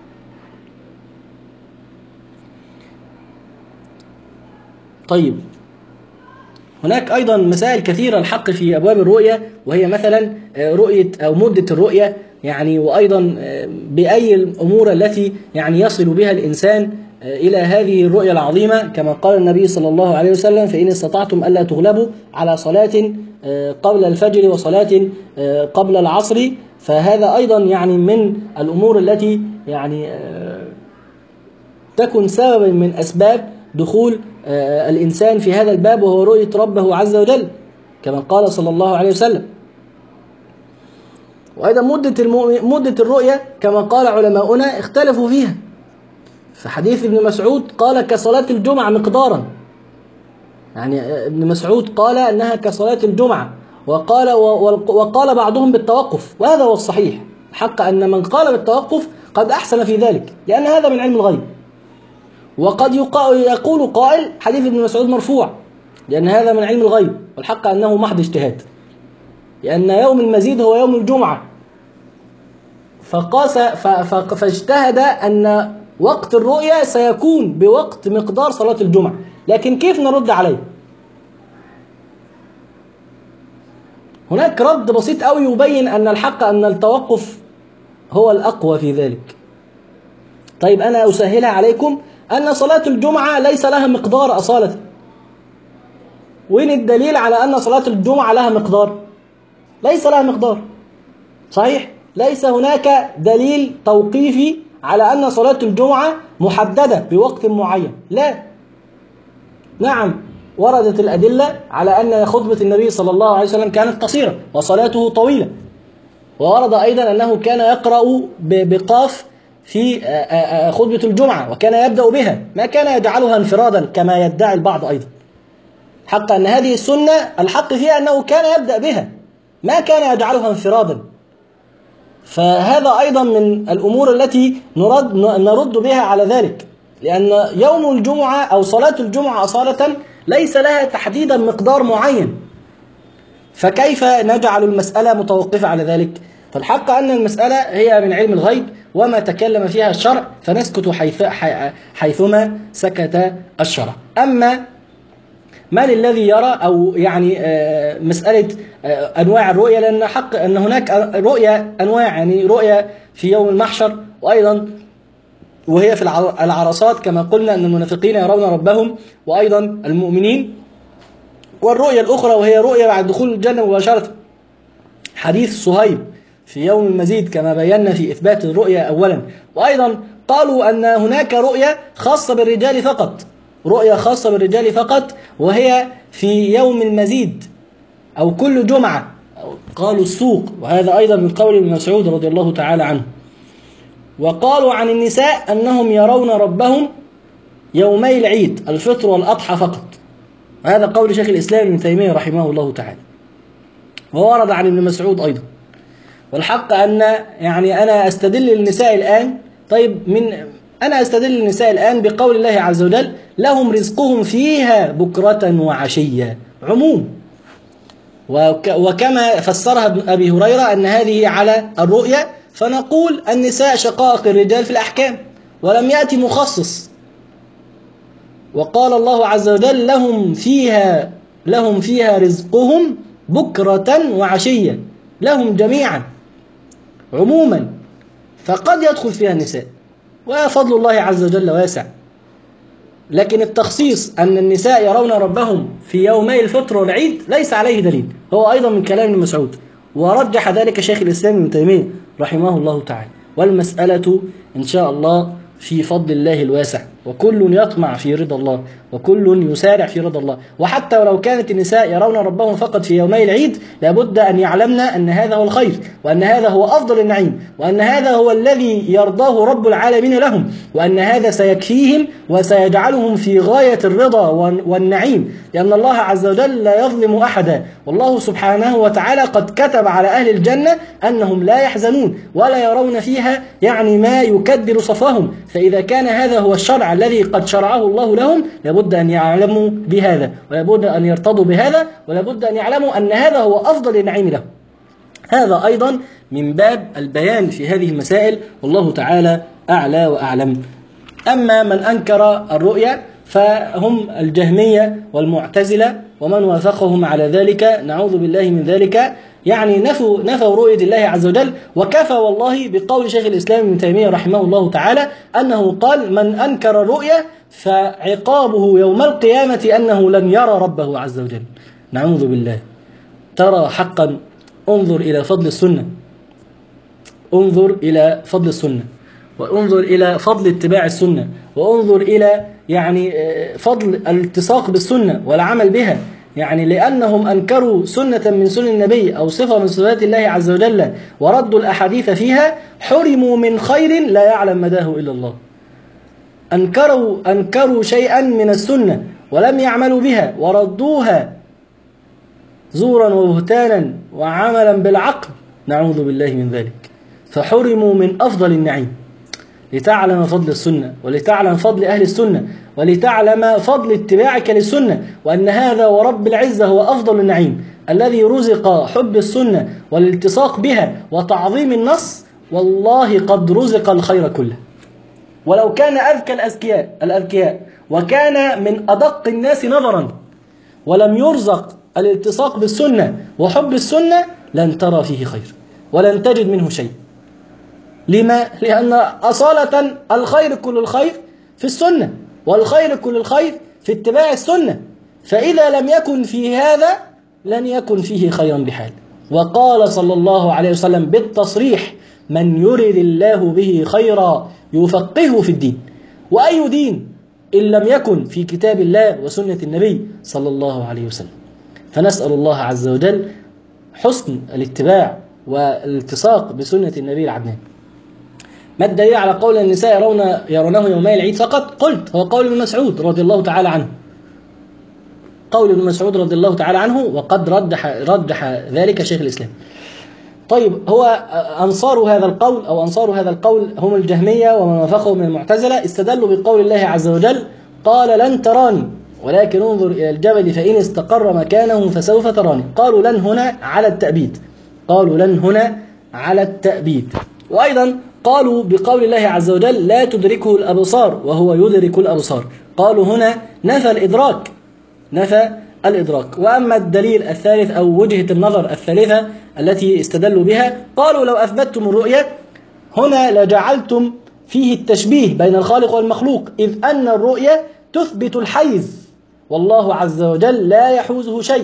S1: طيب، هناك أيضا مسائل كثيرة الحق في أبواب الرؤية، وهي مثلا رؤية أو مدة الرؤية، يعني وأيضا بأي الأمور التي يعني يصل بها الإنسان إلى هذه الرؤية العظيمة، كما قال النبي صلى الله عليه وسلم: فإن استطعتم ألا تغلبوا على صلاة قبل الفجر وصلاة قبل العصر. فهذا أيضا يعني من الأمور التي يعني تكون سببا من أسباب دخول الإنسان في هذا الباب، وهو رؤية ربه عز وجل كما قال صلى الله عليه وسلم. وأيضا مدة مدة الرؤية كما قال علماؤنا اختلفوا فيها. في حديث ابن مسعود قال كصلاة الجمعة مقدارا، يعني ابن مسعود قال أنها كصلاة الجمعة، وقال وقال بعضهم بالتوقف، وهذا هو الصحيح. حق أن من قال بالتوقف قد أحسن في ذلك، لأن هذا من علم الغيب. وقد يقول قائل حديث ابن مسعود مرفوع، لأن هذا من علم الغيب، والحق أنه محض اجتهاد، لأن يوم المزيد هو يوم الجمعة. فقاس فاجتهد أن وقت الرؤيا سيكون بوقت مقدار صلاة الجمعة. لكن كيف نرد عليه؟ هناك رد بسيط قوي يبين أن الحق أن التوقف هو الأقوى في ذلك. طيب أنا أسهلها عليكم، أن صلاة الجمعة ليس لها مقدار أصالة. وين الدليل على أن صلاة الجمعة لها مقدار؟ ليس لها مقدار، صحيح؟ ليس هناك دليل توقيفي على أن صلاة الجمعة محددة بوقت معين، لا. نعم وردت الأدلة على أن خطبة النبي صلى الله عليه وسلم كانت قصيرة وصلاته طويلة، وورد أيضا أنه كان يقرأ بقاف في خطبة الجمعة وكان يبدأ بها، ما كان يجعلها انفرادا كما يدعي البعض أيضا. حق أن هذه السنة الحق فيها أنه كان يبدأ بها، ما كان يجعلها انفرادا. فهذا أيضا من الأمور التي نرد, نرد بها على ذلك، لأن يوم الجمعة أو صلاة الجمعة أصالة ليس لها تحديدا مقدار معين، فكيف نجعل المسألة متوقفة على ذلك؟ فالحق أن المسألة هي من علم الغيب وما تكلم فيها الشرع، فنسكت حيث حيثما سكت الشرع. أما من الذي يرى أو يعني مسألة أنواع الرؤية، لأن حق أن هناك رؤية أنواع، يعني رؤية في يوم المحشر، وأيضا وهي في العرصات كما قلنا أن المنافقين يرون ربهم، وأيضا المؤمنين. والرؤية الأخرى وهي رؤية بعد دخول الجنة مباشرة، حديث صهيب في يوم المزيد كما بينا في إثبات الرؤية أولا. وأيضا قالوا أن هناك رؤية خاصة بالرجال فقط، رؤية خاصة بالرجال فقط، وهي في يوم المزيد أو كل جمعة، قالوا السوق، وهذا أيضا من قول ابن مسعود رضي الله تعالى عنه. وقالوا عن النساء أنهم يرون ربهم يومي العيد الفطر والأضحى فقط، وهذا قول شيخ الإسلام ابن تيمية رحمه الله تعالى، وورد عن ابن مسعود أيضا. والحق أن يعني أنا أستدل للنساء الآن، طيب من أنا أستدل للنساء الآن بقول الله عز وجل: لهم رزقهم فيها بكرة وعشية، عموم. وكما فسرها ابن أبي هريرة أن هذه على الرؤية، فنقول النساء شقائق الرجال في الأحكام، ولم يأتي مخصص. وقال الله عز وجل: لهم فيها لهم فيها رزقهم بكرة وعشية، لهم جميعا عموما، فقد يدخل فيها النساء، وفضل الله عز وجل واسع. لكن التخصيص أن النساء يرون ربهم في يومي الفطر والعيد ليس عليه دليل، هو أيضا من كلام ابن مسعود، ورجح ذلك شيخ الإسلام ابن تيمية رحمه الله تعالى. والمسألة إن شاء الله في فضل الله الواسع، وكل يطمع في رضا الله، وكل يسارع في رضا الله. وحتى ولو كانت النساء يرون ربهم فقط في يومي العيد، لابد أن يعلمنا أن هذا هو الخير، وأن هذا هو أفضل النعيم، وأن هذا هو الذي يرضاه رب العالمين لهم، وأن هذا سيكفيهم وسيجعلهم في غاية الرضا والنعيم، لأن الله عز وجل لا يظلم أحدا. والله سبحانه وتعالى قد كتب على أهل الجنة أنهم لا يحزنون ولا يرون فيها يعني ما يكدر صفهم. فإذا كان هذا هو الشرع الذي قد شرعه الله لهم، لابد أن يعلموا بهذا، ولابد أن يرتضوا بهذا، ولابد أن يعلموا أن هذا هو أفضل النعيم لهم. هذا أيضا من باب البيان في هذه المسائل، والله تعالى أعلى وأعلم. أما من أنكر الرؤيا فهم الجهمية والمعتزلة ومن وافقهم على ذلك، نعوذ بالله من ذلك، يعني نفوا نفوا رؤية الله عز وجل. وكفى والله بقول شيخ الإسلام ابن تيمية رحمه الله تعالى أنه قال: من أنكر الرؤية فعقابه يوم القيامة أنه لن يرى ربه عز وجل. نعوذ بالله. ترى حقا، انظر إلى فضل السنة، انظر إلى فضل السنة، وانظر إلى فضل اتباع السنة، وانظر إلى يعني فضل الالتصاق بالسنة والعمل بها. يعني لأنهم أنكروا سنة من سنن النبي أو صفة من صفات الله عز وجل وردوا الأحاديث فيها، حرموا من خير لا يعلم مداه إلا الله. أنكروا أنكروا شيئا من السنة ولم يعملوا بها وردوها زورا وبهتانا وعملا بالعقل، نعوذ بالله من ذلك، فحرموا من أفضل النعيم. لتعلم فضل السنة، ولتعلم فضل أهل السنة، ولتعلم فضل اتباعك للسنة، وأن هذا ورب العزة هو أفضل النعيم، الذي رزق حب السنة والالتصاق بها وتعظيم النص، والله قد رزق الخير كله. ولو كان أذكى الأذكياء الأذكياء وكان من أدق الناس نظرا ولم يرزق الالتصاق بالسنة وحب السنة، لن ترى فيه خير ولن تجد منه شيء. لما؟ لأن أصالة الخير كل الخير في السنة، والخير كل الخير في اتباع السنة، فإذا لم يكن في هذا لن يكن فيه خيرا بحال. وقال صلى الله عليه وسلم بالتصريح: من يرد الله به خيرا يفقهه في الدين. وأي دين إن لم يكن في كتاب الله وسنة النبي صلى الله عليه وسلم؟ فنسأل الله عز وجل حسن الاتباع والالتصاق بسنة النبي العدنان. ما الدليل على قول النساء يرون يرونه يومي العيد فقط؟ قلت هو قول ابن مسعود رضي الله تعالى عنه، قول ابن مسعود رضي الله تعالى عنه، وقد رجح رجح ذلك شيخ الإسلام. طيب، هو أنصار هذا القول أو أنصار هذا القول هم الجهمية ومن وافقهم من المعتزلة، استدلوا بقول الله عز وجل: قال لن تراني ولكن انظر إلى الجبل فإن استقر مكانه فسوف تراني. قالوا لن هنا على التأبيد، قالوا لن هنا على التأبيد. وأيضا قالوا بقول الله عز وجل: لا تدركه الأبصار وهو يدرك الأبصار. قالوا هنا نفى الإدراك، نفى الإدراك. وأما الدليل الثالث أو وجهة النظر الثالثة التي استدلوا بها، قالوا لو أثبتتم الرؤية هنا لجعلتم فيه التشبيه بين الخالق والمخلوق، إذ أن الرؤية تثبت الحيز والله عز وجل لا يحوزه شيء،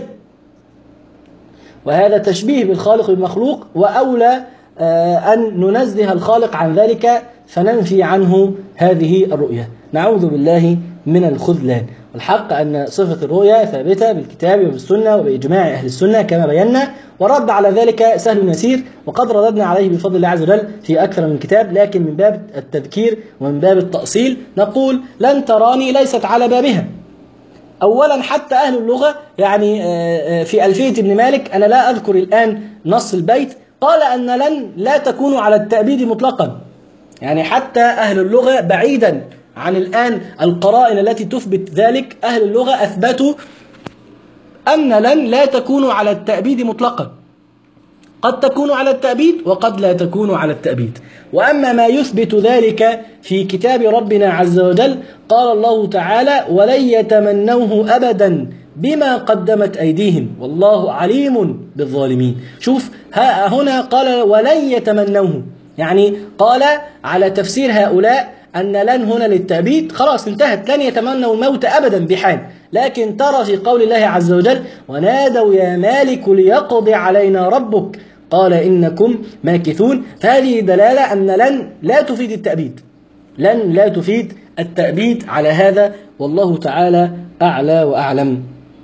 S1: وهذا تشبيه بالخالق والمخلوق، وأولى أن ننزه الخالق عن ذلك فننفي عنه هذه الرؤية. نعوذ بالله من الخذلان. والحق أن صفة الرؤيا ثابتة بالكتاب وبالسنة وبإجماع أهل السنة كما بينا، ورد على ذلك سهل يسير، وقد رددنا عليه بفضل الله عز وجل في أكثر من كتاب، لكن من باب التذكير ومن باب التأصيل نقول: لن تراني ليست على بابها. أولا حتى أهل اللغة يعني في ألفية ابن مالك، أنا لا أذكر الآن نص البيت، قال أن لن لا تكون على التأبيد مطلقا. يعني حتى أهل اللغة بعيدا عن الآن القرائن التي تثبت ذلك، أهل اللغة أثبتوا أن لن لا تكون على التأبيد مطلقا، قد تكون على التأبيد وقد لا تكون على التأبيد. وأما ما يثبت ذلك في كتاب ربنا عز وجل، قال الله تعالى: ولن يتمنوه أبدا بما قدمت أيديهم والله عليم بالظالمين. شوف، ها هنا قال ولن يتمنوه، يعني قال على تفسير هؤلاء أن لن هنا للتأبيد، خلاص انتهت، لن يتمنوا الموت أبدا بحال. لكن ترى في قول الله عز وجل: ونادوا يا مالك ليقضي علينا ربك قال إنكم ماكثون. فهذه دلالة أن لن لا تفيد التأبيد، لن لا تفيد التأبيد على هذا، والله تعالى أعلى وأعلم.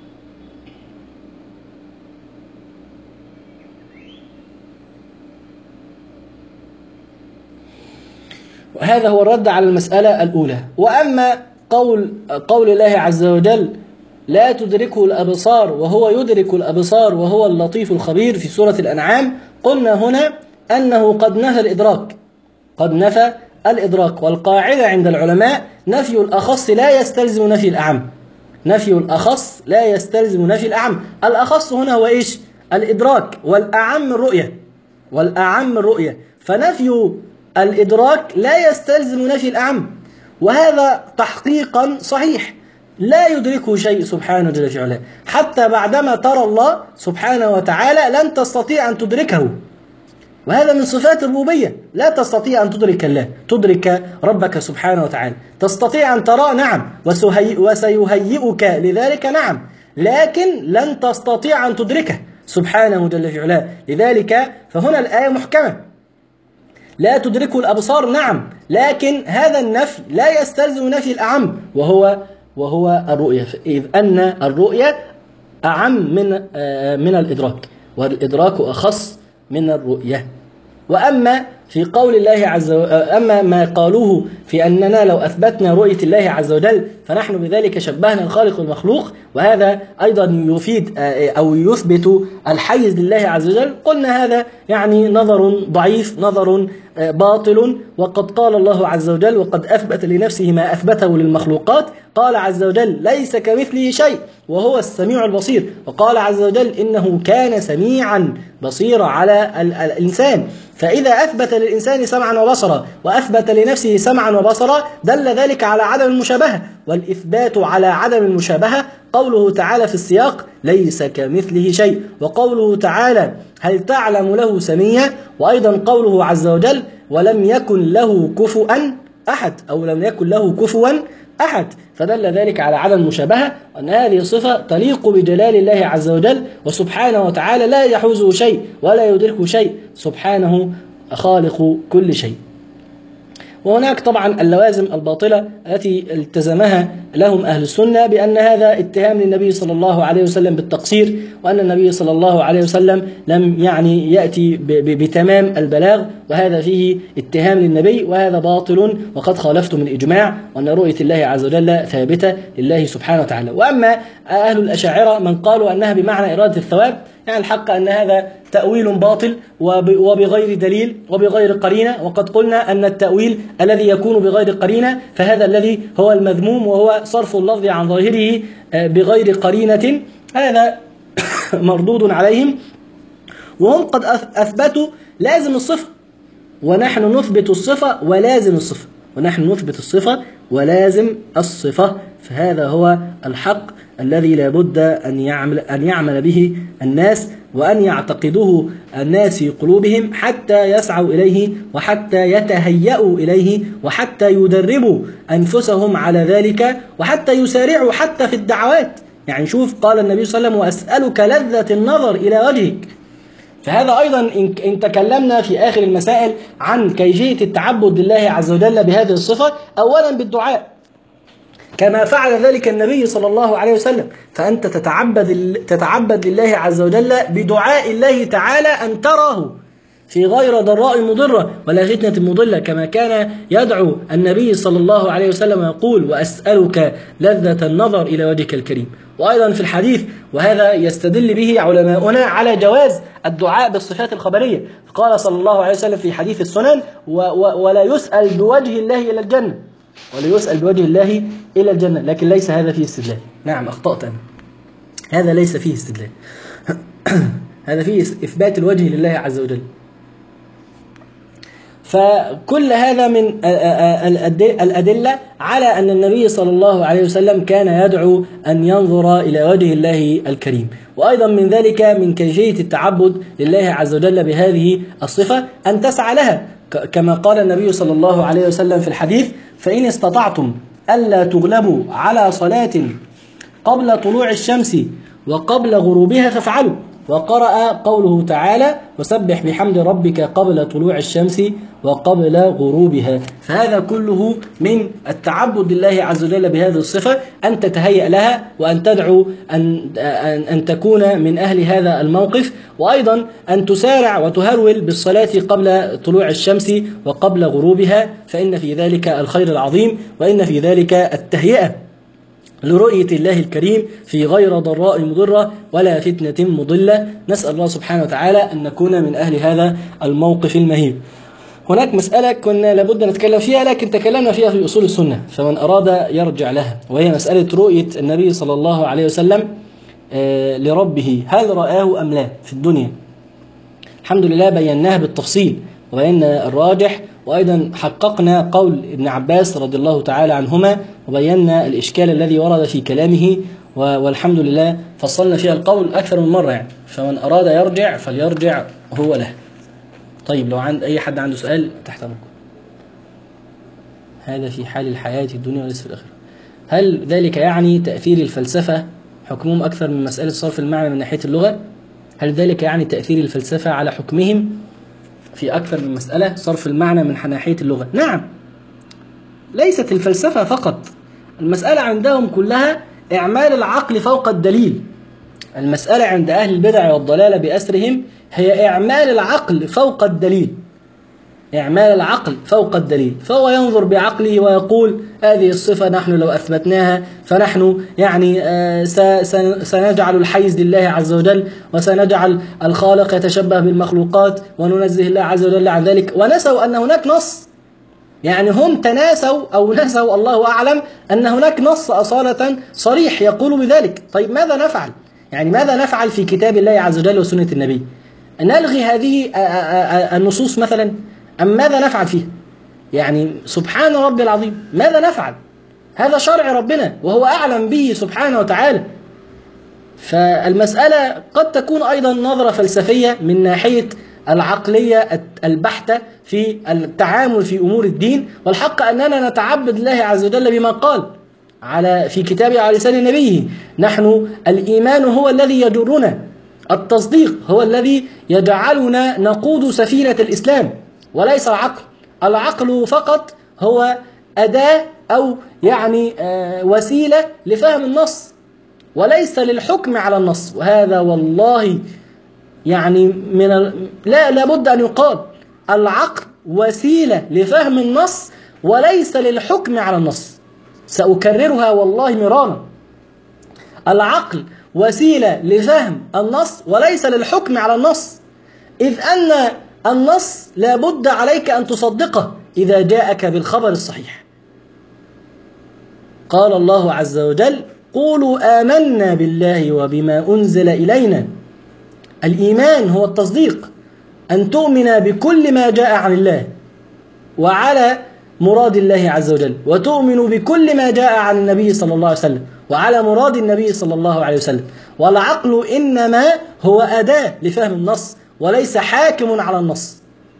S1: وهذا هو الرد على المسألة الأولى. وأما قول قول الله عز وجل: لا تدركه الأبصار وهو يدرك الأبصار وهو اللطيف الخبير في سورة الأنعام، قلنا هنا أنه قد نفى الإدراك، قد نفى الإدراك. والقاعدة عند العلماء: نفي الأخص لا يستلزم نفي الأعم، نفي الأخص لا يستلزم نفي الأعم. الأخص هنا هو إيش؟ الإدراك، والأعم الرؤية، والأعم الرؤية، فنفي الإدراك لا يستلزم نفي الأعم، وهذا تحقيقا صحيح. لا يدركه شيء سبحانه جل في علاه، حتى بعدما ترى الله سبحانه وتعالى لن تستطيع أن تدركه، وهذا من صفات الربوبية. لا تستطيع أن تدرك الله، تدرك ربك سبحانه وتعالى. تستطيع أن تراه نعم، وسيهيئك لذلك نعم، لكن لن تستطيع أن تدركه سبحانه جل في علاه. لذلك فهنا الآية محكمة، لا تدركه الأبصار نعم، لكن هذا النفي لا يستلزم نفي الأعم وهو وهو الرؤية، إذ أن الرؤية أعم من من الإدراك، والإدراك أخص من الرؤية. وأما في قول الله عز وجل، أما ما قالوه في أننا لو أثبتنا رؤية الله عز وجل فنحن بذلك شبهنا الخالق والمخلوق، وهذا أيضا يفيد أو يثبت الحيز لله عز وجل، قلنا هذا يعني نظر ضعيف، نظر باطل. وقد قال الله عز وجل وقد أثبت لنفسه ما أثبته للمخلوقات، قال عز وجل ليس كمثله شيء وهو السميع البصير، وقال عز وجل إنه كان سميعا بصيرا على الإنسان. فإذا أثبت للإنسان سمعا وبصرا وأثبت لنفسه سمعا وبصرا دل ذلك على عدم المشابهة، والإثبات على عدم المشابهة قوله تعالى في السياق ليس كمثله شيء، وقوله تعالى هل تعلم له سميا، وأيضا قوله عز وجل ولم يكن له كفوا أحد أو لم يكن له كفوا أحد، فدل ذلك على عدم المشابهة، وأن هذه صفة تليق بجلال الله عز وجل، وسبحانه وتعالى لا يحوزه شيء ولا يدركه شيء، سبحانه خالق كل شيء. وهناك طبعا اللوازم الباطلة التي التزمها لهم أهل السنة، بأن هذا اتهام للنبي صلى الله عليه وسلم بالتقصير، وأن النبي صلى الله عليه وسلم لم يعني يأتي بتمام البلاغ، وهذا فيه اتهام للنبي، وهذا باطل وقد خالفتم الإجماع، وأن رؤية الله عز وجل ثابتة لله سبحانه وتعالى. وأما أهل الأشاعرة من قالوا أنها بمعنى إرادة الثواب، يعني الحق أن هذا تأويل باطل وبغير دليل وبغير قرينة، وقد قلنا أن التأويل الذي يكون بغير قرينة فهذا الذي هو المذموم، وهو صرف اللفظ عن ظاهره بغير قرينة، هذا مردود عليهم. وهم قد أثبتوا لازم الصفة، ونحن نثبت الصفة ولازم الصفة، ونحن نثبت الصفة ولازم الصفة، فهذا هو الحق الذي لا بد أن يعمل, أن يعمل به الناس، وأن يعتقدوه الناس في قلوبهم حتى يسعوا إليه، وحتى يتهيأوا إليه، وحتى يدربوا أنفسهم على ذلك، وحتى يسارعوا حتى في الدعوات. يعني شوف قال النبي صلى الله عليه وسلم وأسألك لذة النظر إلى وجهك. فهذا أيضا إن تكلمنا في آخر المسائل عن كيفية التعبد لله عز وجل بهذه الصفة، أولا بالدعاء كما فعل ذلك النبي صلى الله عليه وسلم، فأنت تتعبد, تتعبد لله عز وجل بدعاء الله تعالى أن تراه في غير ضراء مضرة ولا فتنة مضلة، كما كان يدعو النبي صلى الله عليه وسلم يقول وأسألك لذة النظر إلى وجهك الكريم. وأيضا في الحديث، وهذا يستدل به علماؤنا على جواز الدعاء بالصفات الخبرية، قال صلى الله عليه وسلم في حديث السنن ولا يسأل بوجه الله إلى الجنة، ولا يسأل بوجه الله إلى الجنة، لكن ليس هذا فيه استدلال. نعم أخطأت أنا، هذا ليس فيه استدلال هذا فيه إثبات الوجه لله عز وجل. فكل هذا من الأدلة على أن النبي صلى الله عليه وسلم كان يدعو أن ينظر إلى وجه الله الكريم. وأيضا من ذلك من كيفية التعبد لله عز وجل بهذه الصفة أن تسعى لها، كما قال النبي صلى الله عليه وسلم في الحديث فإن استطعتم ألا تغلبوا على صلاة قبل طلوع الشمس وقبل غروبها فافعلوا. وقرأ قوله تعالى وسبح بحمد ربك قبل طلوع الشمس وقبل غروبها. فهذا كله من التعبد لله عز وجل بهذه الصفة، أن تتهيأ لها، وأن تدعو أن, أن تكون من أهل هذا الموقف، وأيضا أن تسارع وتهرول بالصلاة قبل طلوع الشمس وقبل غروبها، فإن في ذلك الخير العظيم، وإن في ذلك التهيئة لرؤية الله الكريم في غير ضراء مضرة ولا فتنة مضلة. نسأل الله سبحانه وتعالى أن نكون من أهل هذا الموقف المهيب. هناك مسألة كنا لابد نتكلم فيها، لكن تكلمنا فيها في أصول السنة، فمن أراد يرجع لها، وهي مسألة رؤية النبي صلى الله عليه وسلم لربه، هل رآه أم لا في الدنيا؟ الحمد لله بيناها بالتفصيل، وبينا الراجح وأيضا حققنا قول ابن عباس رضي الله تعالى عنهما وبينا الإشكال الذي ورد في كلامه، والحمد لله فصلنا فيها القول أكثر من مرة يعني، فمن أراد يرجع فليرجع هو له. طيب لو عند أي حد عنده سؤال تحت أمركم. هذا في حال الحياة الدنيا وليس في الآخرة. هل ذلك يعني تأثير الفلسفة حكمهم أكثر من مسألة صرف المعنى من ناحية اللغة؟ هل ذلك يعني تأثير الفلسفة على حكمهم في أكثر من مسألة صرف المعنى من ناحية اللغة؟ نعم، ليست الفلسفة فقط، المسألة عندهم كلها إعمال العقل فوق الدليل. المسألة عند أهل البدع والضلالة بأسرهم هي إعمال العقل فوق الدليل، إعمال العقل فوق الدليل، فهو ينظر بعقله ويقول هذه الصفة نحن لو أثبتناها فنحن يعني سنجعل الحيز لله عز وجل، وسنجعل الخالق يتشبه بالمخلوقات وننزه الله عز وجل عن ذلك، ونسوا أن هناك نص. يعني هم تناسوا أو نسوا الله أعلم أن هناك نص أصالة صريح يقول بذلك. طيب ماذا نفعل؟ يعني ماذا نفعل في كتاب الله عز وجل وسنة النبي؟ نلغي هذه النصوص مثلا أم ماذا نفعل فيها؟ يعني سبحان ربي العظيم، ماذا نفعل؟ هذا شرع ربنا وهو أعلم به سبحانه وتعالى. فالمسألة قد تكون أيضا نظرة فلسفية من ناحية العقلية البحتة في التعامل في أمور الدين، والحق أننا نتعبد الله عز وجل بما قال على في كتابه على لسان نبيه. نحن الإيمان هو الذي يجرنا، التصديق هو الذي يجعلنا نقود سفينة الإسلام وليس العقل. العقل فقط هو أداة أو يعني آه وسيلة لفهم النص وليس للحكم على النص، وهذا والله يعني من ال... لا لابد أن يقال العقل وسيلة لفهم النص وليس للحكم على النص. سأكررها والله مرارا، العقل وسيلة لفهم النص وليس للحكم على النص، إذ أن النص لابد عليك أن تصدقه إذا جاءك بالخبر الصحيح. قال الله عز وجل قولوا آمنا بالله وبما أنزل إلينا. الإيمان هو التصديق، أن تؤمن بكل ما جاء عن الله وعلى مراد الله عز وجل، وتؤمن بكل ما جاء عن النبي صلى الله عليه وسلم وعلى مراد النبي صلى الله عليه وسلم. والعقل إنما هو أداة لفهم النص وليس حاكم على النص،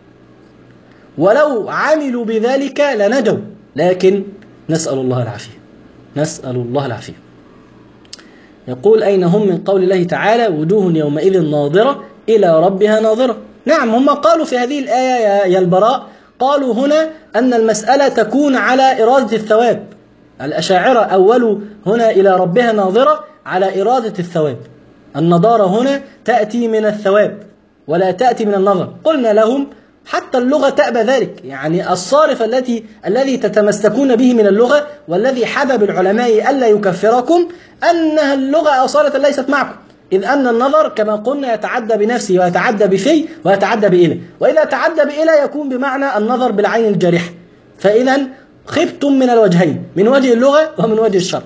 S1: ولو عملوا بذلك لنجوا، لكن نسأل الله العافية، نسأل الله العافية. يقول أين هم من قول الله تعالى وجوه يومئذ ناظرة إلى ربها ناظرة. نعم، هم قالوا في هذه الآية يا البراء، قالوا هنا أن المسألة تكون على إرادة الثواب. الأشاعرة أولوا هنا إلى ربها ناظرة على إرادة الثواب، النضارة هنا تأتي من الثواب ولا تأتي من النظر. قلنا لهم حتى اللغة تأبى ذلك، يعني الصارف التي الذي تتمسكون به من اللغة والذي حبب العلماء ألا يكفركم أنها اللغة أصالة ليست معكم، إذ أن النظر كما قلنا يتعدى بنفسه ويتعدى بفي ويتعدى بإله، وإذا تعدى بإله يكون بمعنى النظر بالعين الجارحة. فإذا خبتم من الوجهين، من وجه اللغة ومن وجه الشرع.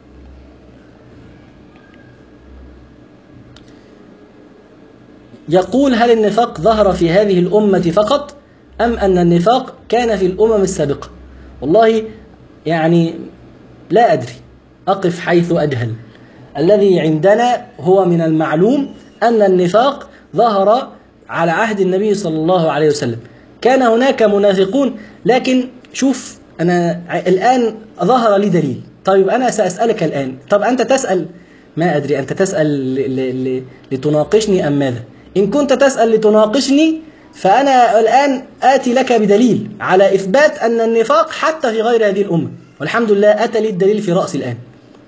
S1: يقول هل النفاق ظهر في هذه الأمة فقط أم أن النفاق كان في الأمم السابقة؟ والله يعني لا أدري، أقف حيث أجهل. الذي عندنا هو من المعلوم أن النفاق ظهر على عهد النبي صلى الله عليه وسلم، كان هناك منافقون. لكن شوف أنا الآن ظهر لي دليل. طيب أنا سأسألك الآن، طب أنت تسأل ما أدري، أنت تسأل لتناقشني أم ماذا؟ إن كنت تسأل لتناقشني فأنا الآن آتي لك بدليل على إثبات أن النفاق حتى في غير هذه الأمة، والحمد لله أتى لي الدليل في رأسي الآن.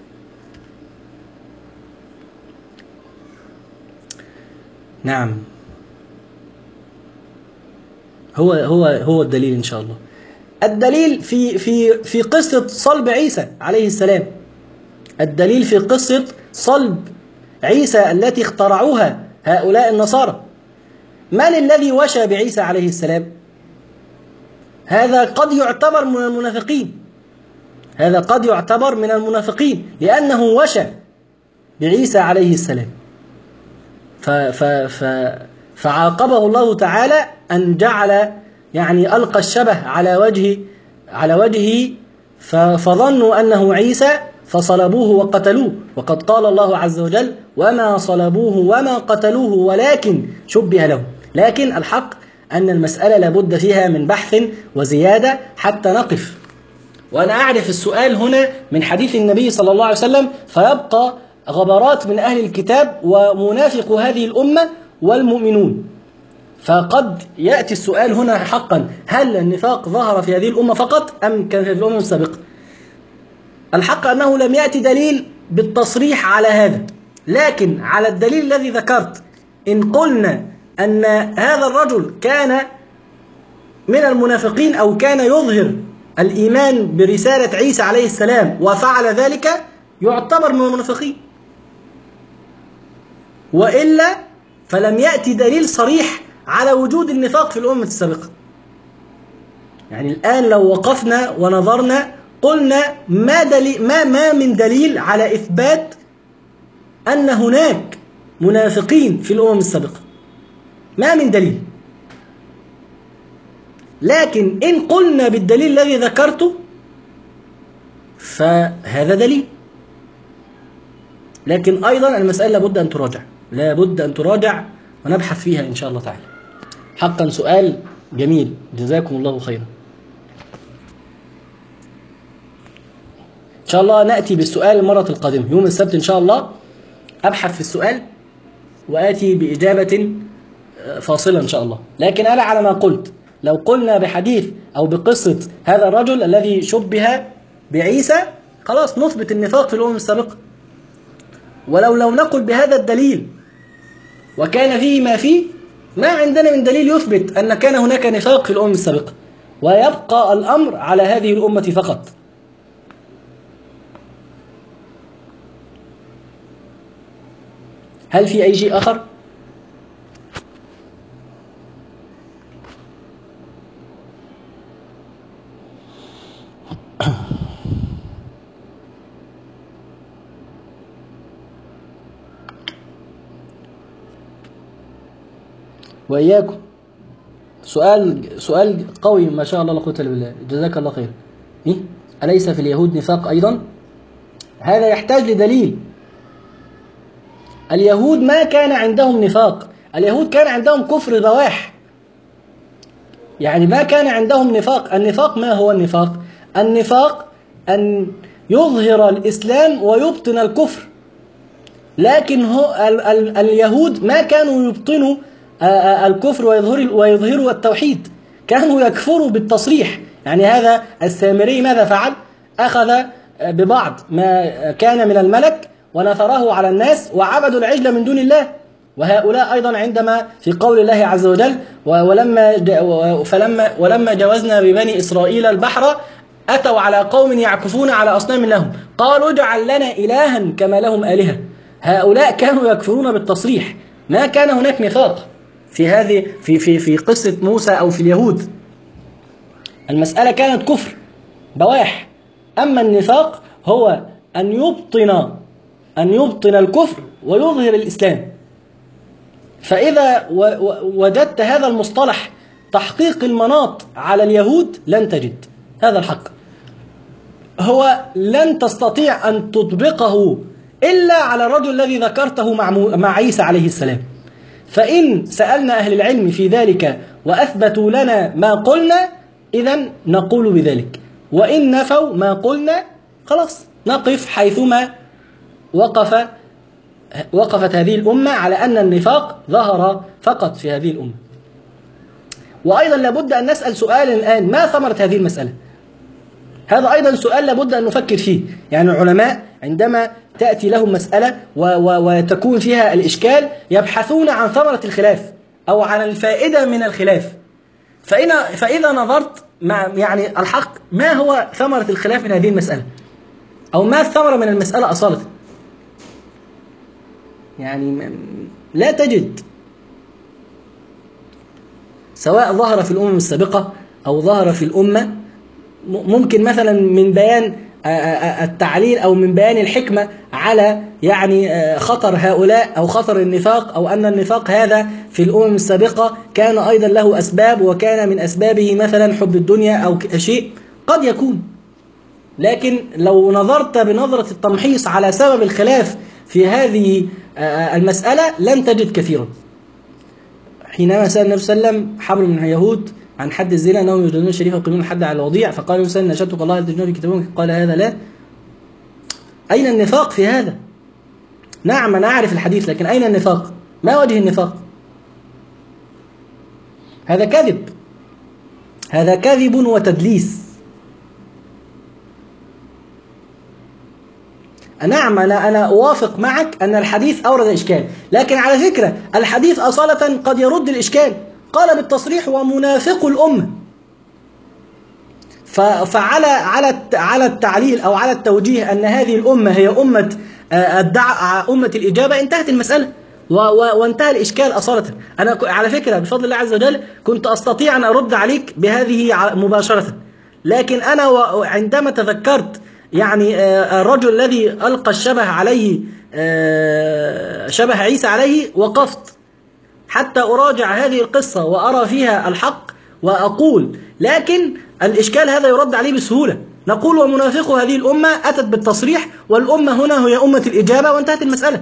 S1: نعم، هو هو هو الدليل إن شاء الله. الدليل في في في قصة صلب عيسى عليه السلام. الدليل في قصة صلب عيسى التي اخترعوها هؤلاء النصارى. من الذي وشى بعيسى عليه السلام؟ هذا قد يعتبر من المنافقين، هذا قد يعتبر من المنافقين لأنه وشى بعيسى عليه السلام. ف ف ف فعاقبه الله تعالى أن جعل يعني ألقى الشبه على وجه على وجهه فظنوا أنه عيسى فصلبوه وقتلوه، وقد قال الله عز وجل وما صلبوه وما قتلوه ولكن شبه له. لكن الحق أن المسألة لابد فيها من بحث وزيادة حتى نقف. وأنا أعرف السؤال هنا من حديث النبي صلى الله عليه وسلم، فيبقى غبرات من أهل الكتاب ومنافق هذه الأمة والمؤمنون. فقد يأتي السؤال هنا حقا: هل النفاق ظهر في هذه الأمة فقط أم كان في الأمم السابقة؟ الحق أنه لم يأتي دليل بالتصريح على هذا، لكن على الدليل الذي ذكرت إن قلنا أن هذا الرجل كان من المنافقين أو كان يظهر الإيمان برسالة عيسى عليه السلام وفعل ذلك يعتبر من المنافقين، وإلا فلم يأتي دليل صريح على وجود النفاق في الأمة السابقة. يعني الآن لو وقفنا ونظرنا قلنا ما, دليل ما, ما من دليل على إثبات أن هناك منافقين في الأمم السابقة، ما من دليل. لكن إن قلنا بالدليل الذي ذكرته فهذا دليل. لكن أيضا المسألة لابد أن تراجع، لابد أن تراجع ونبحث فيها إن شاء الله تعالى. حقا سؤال جميل، جزاكم الله خيرا. إن شاء الله نأتي بالسؤال المرة القادمة يوم السبت إن شاء الله، أبحث في السؤال وآتي بإجابة فاصلة إن شاء الله. لكن أنا على ما قلت، لو قلنا بحديث أو بقصة هذا الرجل الذي شبه بعيسى خلاص نثبت النفاق في الأمم السابقة. ولو لو نقل بهذا الدليل وكان فيه ما فيه، ما عندنا من دليل يثبت أن كان هناك نفاق في الأمم السابقة، ويبقى الأمر على هذه الأمة فقط. هل في أي شيء آخر؟ وإياكم. سؤال سؤال قوي ما شاء الله لا قوة إلا بالله، جزاك الله خير. إيه؟ أليس في اليهود نفاق أيضا؟ هذا يحتاج لدليل. اليهود ما كان عندهم نفاق، اليهود كان عندهم كفر بواح. يعني ما كان عندهم نفاق. النفاق ما هو النفاق؟ النفاق أن يظهر الإسلام ويبطن الكفر. لكن هو ال ال اليهود ما كانوا يبطنوا الكفر ويظهروا ويظهروا التوحيد، كانوا يكفروا بالتصريح. يعني هذا السامري ماذا فعل؟ أخذ ببعض ما كان من الملك ونثره على الناس وعبدوا العجل من دون الله. وهؤلاء أيضا عندما في قول الله عز وجل ولما فلما ولما جاوزنا ببني إسرائيل البحر أتوا على قوم يعكفون على أصنام لهم قالوا اجعل لنا إلها كما لهم آلهة. هؤلاء كانوا يكفرون بالتصريح، ما كان هناك نفاق في هذه في في في قصة موسى أو في اليهود. المسألة كانت كفر بواح. أما النفاق هو أن يبطن أن يبطن الكفر ويظهر الإسلام. فإذا وجدت هذا المصطلح تحقيق المناط على اليهود لن تجد هذا الحق. هو لن تستطيع أن تطبقه إلا على الرجل الذي ذكرته مع مع عيسى عليه السلام. فإن سألنا أهل العلم في ذلك وأثبتوا لنا ما قلنا إذن نقول بذلك، وإن نفوا ما قلنا خلاص نقف حيثما وقف وقفت هذه الأمة على أن النفاق ظهر فقط في هذه الأمة. وأيضا لابد أن نسأل سؤالا الآن: ما ثمرة هذه المسألة؟ هذا أيضا سؤال لابد أن نفكر فيه. يعني العلماء عندما تأتي لهم مسألة وتكون فيها الإشكال يبحثون عن ثمرة الخلاف أو عن الفائدة من الخلاف. فإن فإذا نظرت مع يعني الحق ما هو ثمرة الخلاف من هذه المسألة أو ما الثمرة من المسألة أصالة، يعني لا تجد، سواء ظهر في الأمم السابقة أو ظهر في الأمة. ممكن مثلا من بيان التعليل أو من بيان الحكمة على يعني خطر هؤلاء أو خطر النفاق، أو أن النفاق هذا في الأمم السابقة كان أيضا له أسباب، وكان من أسبابه مثلا حب الدنيا أو شيء، قد يكون. لكن لو نظرت بنظرة التمحيص على سبب الخلاف في هذه المسألة لن تجد كثيرا. حينما سأل النبي صلى الله عليه وسلم حبر من اليهود عن حد الزنا أنهم يجلدون الشريف ويقيمون الحد على الوضيع، فقال النبي صلى الله عليه وسلم: نشدتك الله تجدون في كتابهم؟ قال: هذا لا. أين النفاق في هذا؟ نعم أنا أعرف الحديث، لكن أين النفاق؟ ما وجه النفاق؟ هذا كذب، هذا كذب وتدليس. نعم أنا أنا أوافق معك أن الحديث أورد إشكال، لكن على فكرة الحديث أصالة قد يرد الإشكال. قال بالتصريح: ومنافق الأمة. فعلى على على التعليل أو على التوجيه أن هذه الأمة هي أمة الدع أمة الإجابة، انتهت المسألة وانتهى الإشكال أصالة. أنا على فكرة بفضل الله عز وجل كنت أستطيع أن أرد عليك بهذه مباشرة، لكن أنا عندما تذكرت يعني الرجل الذي ألقى الشبه عليه شبه عيسى عليه، وقفت حتى أراجع هذه القصة وأرى فيها الحق وأقول، لكن الإشكال هذا يرد عليه بسهولة. نقول: ومنافق هذه الأمة أتت بالتصريح، والأمة هنا هي أمة الإجابة، وانتهت المسألة.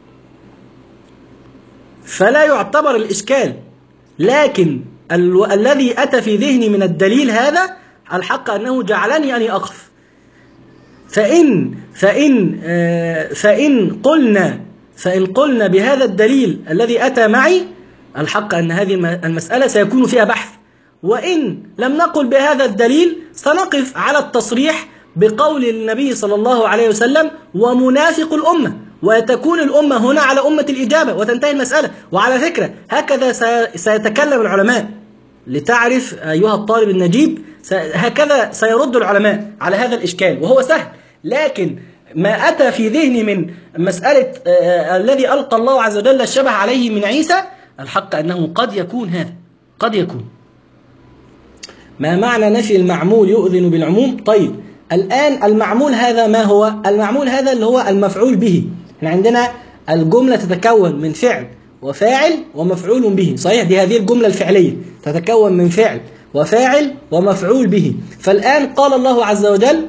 S1: فلا يعتبر الإشكال، لكن ال الذي أتى في ذهني من الدليل هذا الحق أنه جعلني أني أقف. فإن فإن فإن قلنا فإن قلنا بهذا الدليل الذي أتى معي، الحق أن هذه المسألة سيكون فيها بحث، وإن لم نقل بهذا الدليل سنقف على التصريح بقول النبي صلى الله عليه وسلم: ومنافق الأمة، وتكون الأمة هنا على أمة الإجابة وتنتهي المسألة. وعلى فكرة هكذا سيتكلم العلماء، لتعرف أيها الطالب النجيب، هكذا سيرد العلماء على هذا الإشكال، وهو سهل. لكن ما أتى في ذهني من مسألة آه الذي ألقى الله عز وجل الشبه عليه من عيسى، الحق أنه قد يكون هذا، قد يكون. ما معنى نفي المعمول يؤذن بالعموم؟ طيب الآن المعمول هذا ما هو؟ المعمول هذا اللي هو المفعول به. احنا عندنا الجملة تتكون من فعل وفاعل ومفعول به، صحيح؟ دي هذه الجملة الفعلية تتكون من فعل وفاعل ومفعول به. فالآن قال الله عز وجل: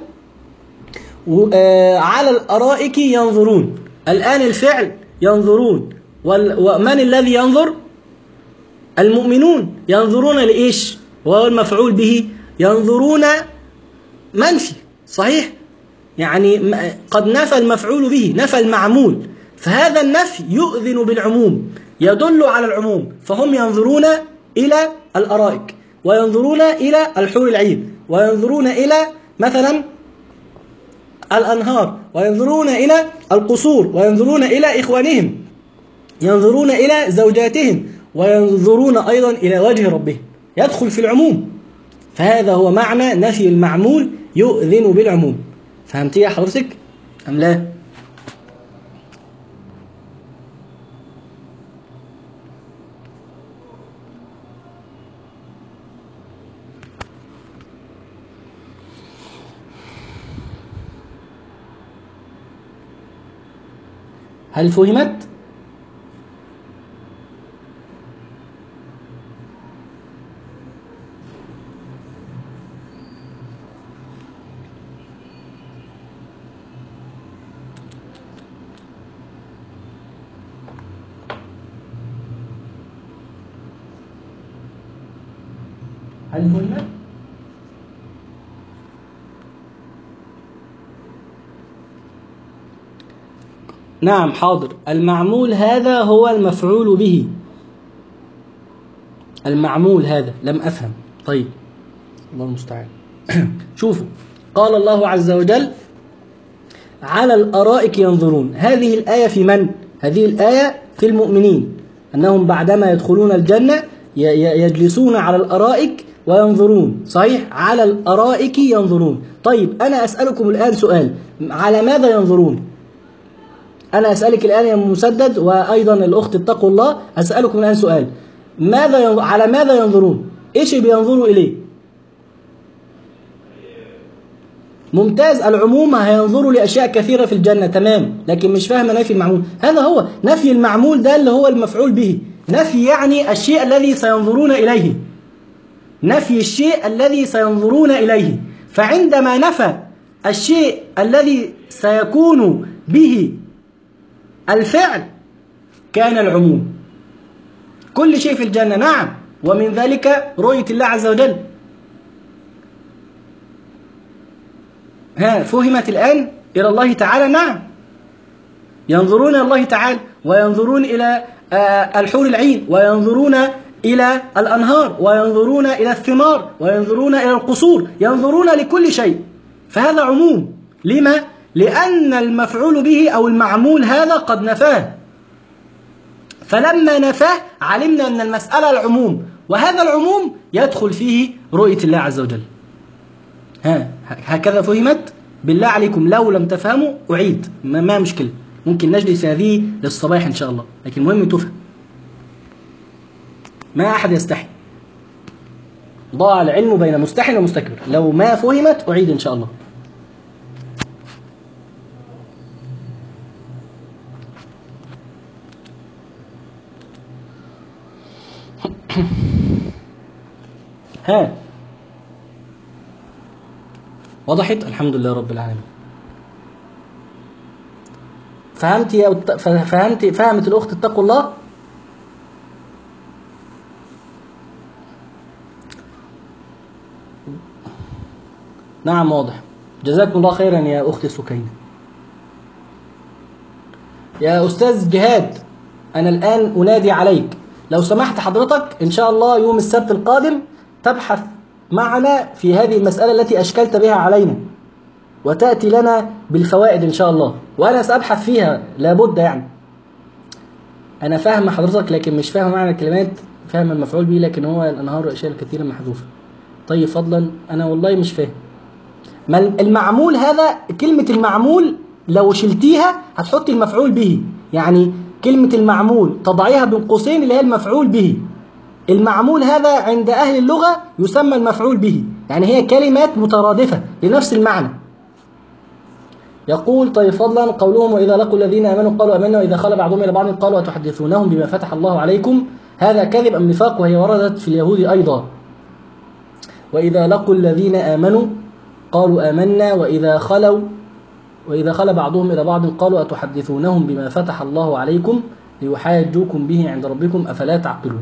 S1: على الأرائك ينظرون. الآن الفعل ينظرون، ومن الذي ينظر؟ المؤمنون. ينظرون لإيش؟ وهو المفعول به. ينظرون منفي، صحيح؟ يعني قد نفى المفعول به، نفى المعمول، فهذا النفي يؤذن بالعموم، يدل على العموم. فهم ينظرون إلى الأرائك، وينظرون إلى الحور العين، وينظرون إلى مثلا الأنهار، وينظرون إلى القصور، وينظرون إلى إخوانهم، ينظرون إلى زوجاتهم، وينظرون أيضا إلى وجه ربهم، يدخل في العموم. فهذا هو معنى نفي المعمول يؤذن بالعموم. فهمتي يا حضرتك أم لا؟ هل فهمت؟ هل فهمت؟ نعم حاضر. المعمول هذا هو المفعول به. المعمول هذا لم أفهم. طيب الله المستعان. شوفوا، قال الله عز وجل: على الأرائك ينظرون. هذه الآية في من؟ هذه الآية في المؤمنين، أنهم بعدما يدخلون الجنة يجلسون على الأرائك وينظرون، صحيح؟ على الأرائك ينظرون. طيب أنا أسألكم الآن سؤال: على ماذا ينظرون؟ أنا أسألك الآن يا مسدد، وأيضا الأخت اتقوا الله، أسألكم الآن سؤال: ماذا ينظر... على ماذا ينظرون؟ إيش بينظروا إليه؟ ممتاز. العموم هينظروا لأشياء كثيرة في الجنة، تمام، لكن مش فاهمة نفي المعمول. هذا هو نفي المعمول، ده اللي هو المفعول به. نفي يعني الشيء الذي سينظرون إليه، نفي الشيء الذي سينظرون إليه. فعندما نفى الشيء الذي سيكون به الفعل كان العموم. كل شيء في الجنة، نعم، ومن ذلك رؤية الله عز وجل. ها فهمت الآن إلى الله تعالى؟ نعم، ينظرون إلى الله تعالى، وينظرون إلى الحور العين، وينظرون إلى الأنهار، وينظرون إلى الثمار، وينظرون إلى القصور، ينظرون لكل شيء. فهذا عموم. لما؟ لأن المفعول به أو المعمول هذا قد نفاه، فلما نفاه علمنا أن المسألة العموم، وهذا العموم يدخل فيه رؤية الله عز وجل. ها هكذا فهمت؟ بالله عليكم لو لم تفهموا أعيد، ما, ما مشكلة، ممكن نجلس هذه للصباح إن شاء الله، لكن المهم تفهم، ما أحد يستحي. ضاع العلم بين مستحي ومستكبر. لو ما فهمت أعيد إن شاء الله. ها وضحت؟ الحمد لله رب العالمين. فهمت يا فهمت فهمت الأخت اتقوا الله؟ نعم واضح. جزاكم الله خيرا يا أختي سكينة. يا أستاذ جهاد، أنا الآن أنادي عليك، لو سمحت حضرتك إن شاء الله يوم السبت القادم تبحث معنا في هذه المسألة التي أشكلت بها علينا، وتأتي لنا بالفوائد إن شاء الله، وأنا سأبحث فيها لابد. يعني أنا فاهم حضرتك لكن مش فاهم معنى الكلمات، فاهم المفعول به، لكن هو الأنهار وأشياء كثيرة محذوفة. طيب فضلا، أنا والله مش فاهم. ما المعمول هذا، كلمة المعمول لو شلتيها هتحطي المفعول به، يعني كلمة المعمول تضعيها بين قوسين اللي هي المفعول به. المعمول هذا عند أهل اللغة يسمى المفعول به، يعني هي كلمات مترادفة لنفس المعنى. يقول طيب فضلا قولهم وإذا لقوا الذين آمنوا قالوا آمنا وإذا خلا بعضهم إلى بعض قالوا أتحدثونهم بما فتح الله عليكم، هذا كذب أم نفاق؟ وهي وردت في اليهود أيضا. وإذا لقوا الذين آمنوا قالوا آمنا وإذا خلوا وإذا خلا بعضهم إلى بعض قالوا أتحدثونهم بما فتح الله عليكم ليحاجوكم به عند ربكم أفلا تعقلون.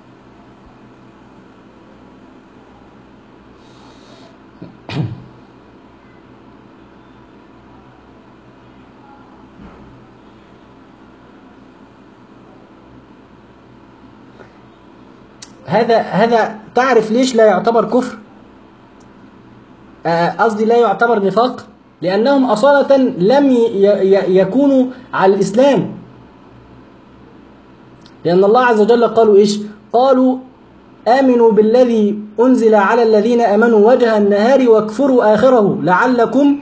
S1: هذا هذا تعرف ليش لا يعتبر كفر؟ قصدي لا يعتبر نفاق، لأنهم أصالة لم يكونوا على الإسلام. لأن الله عز وجل قالوا إيش؟ قالوا آمنوا بالذي أنزل على الذين آمنوا وجه النهار واكفروا آخره لعلكم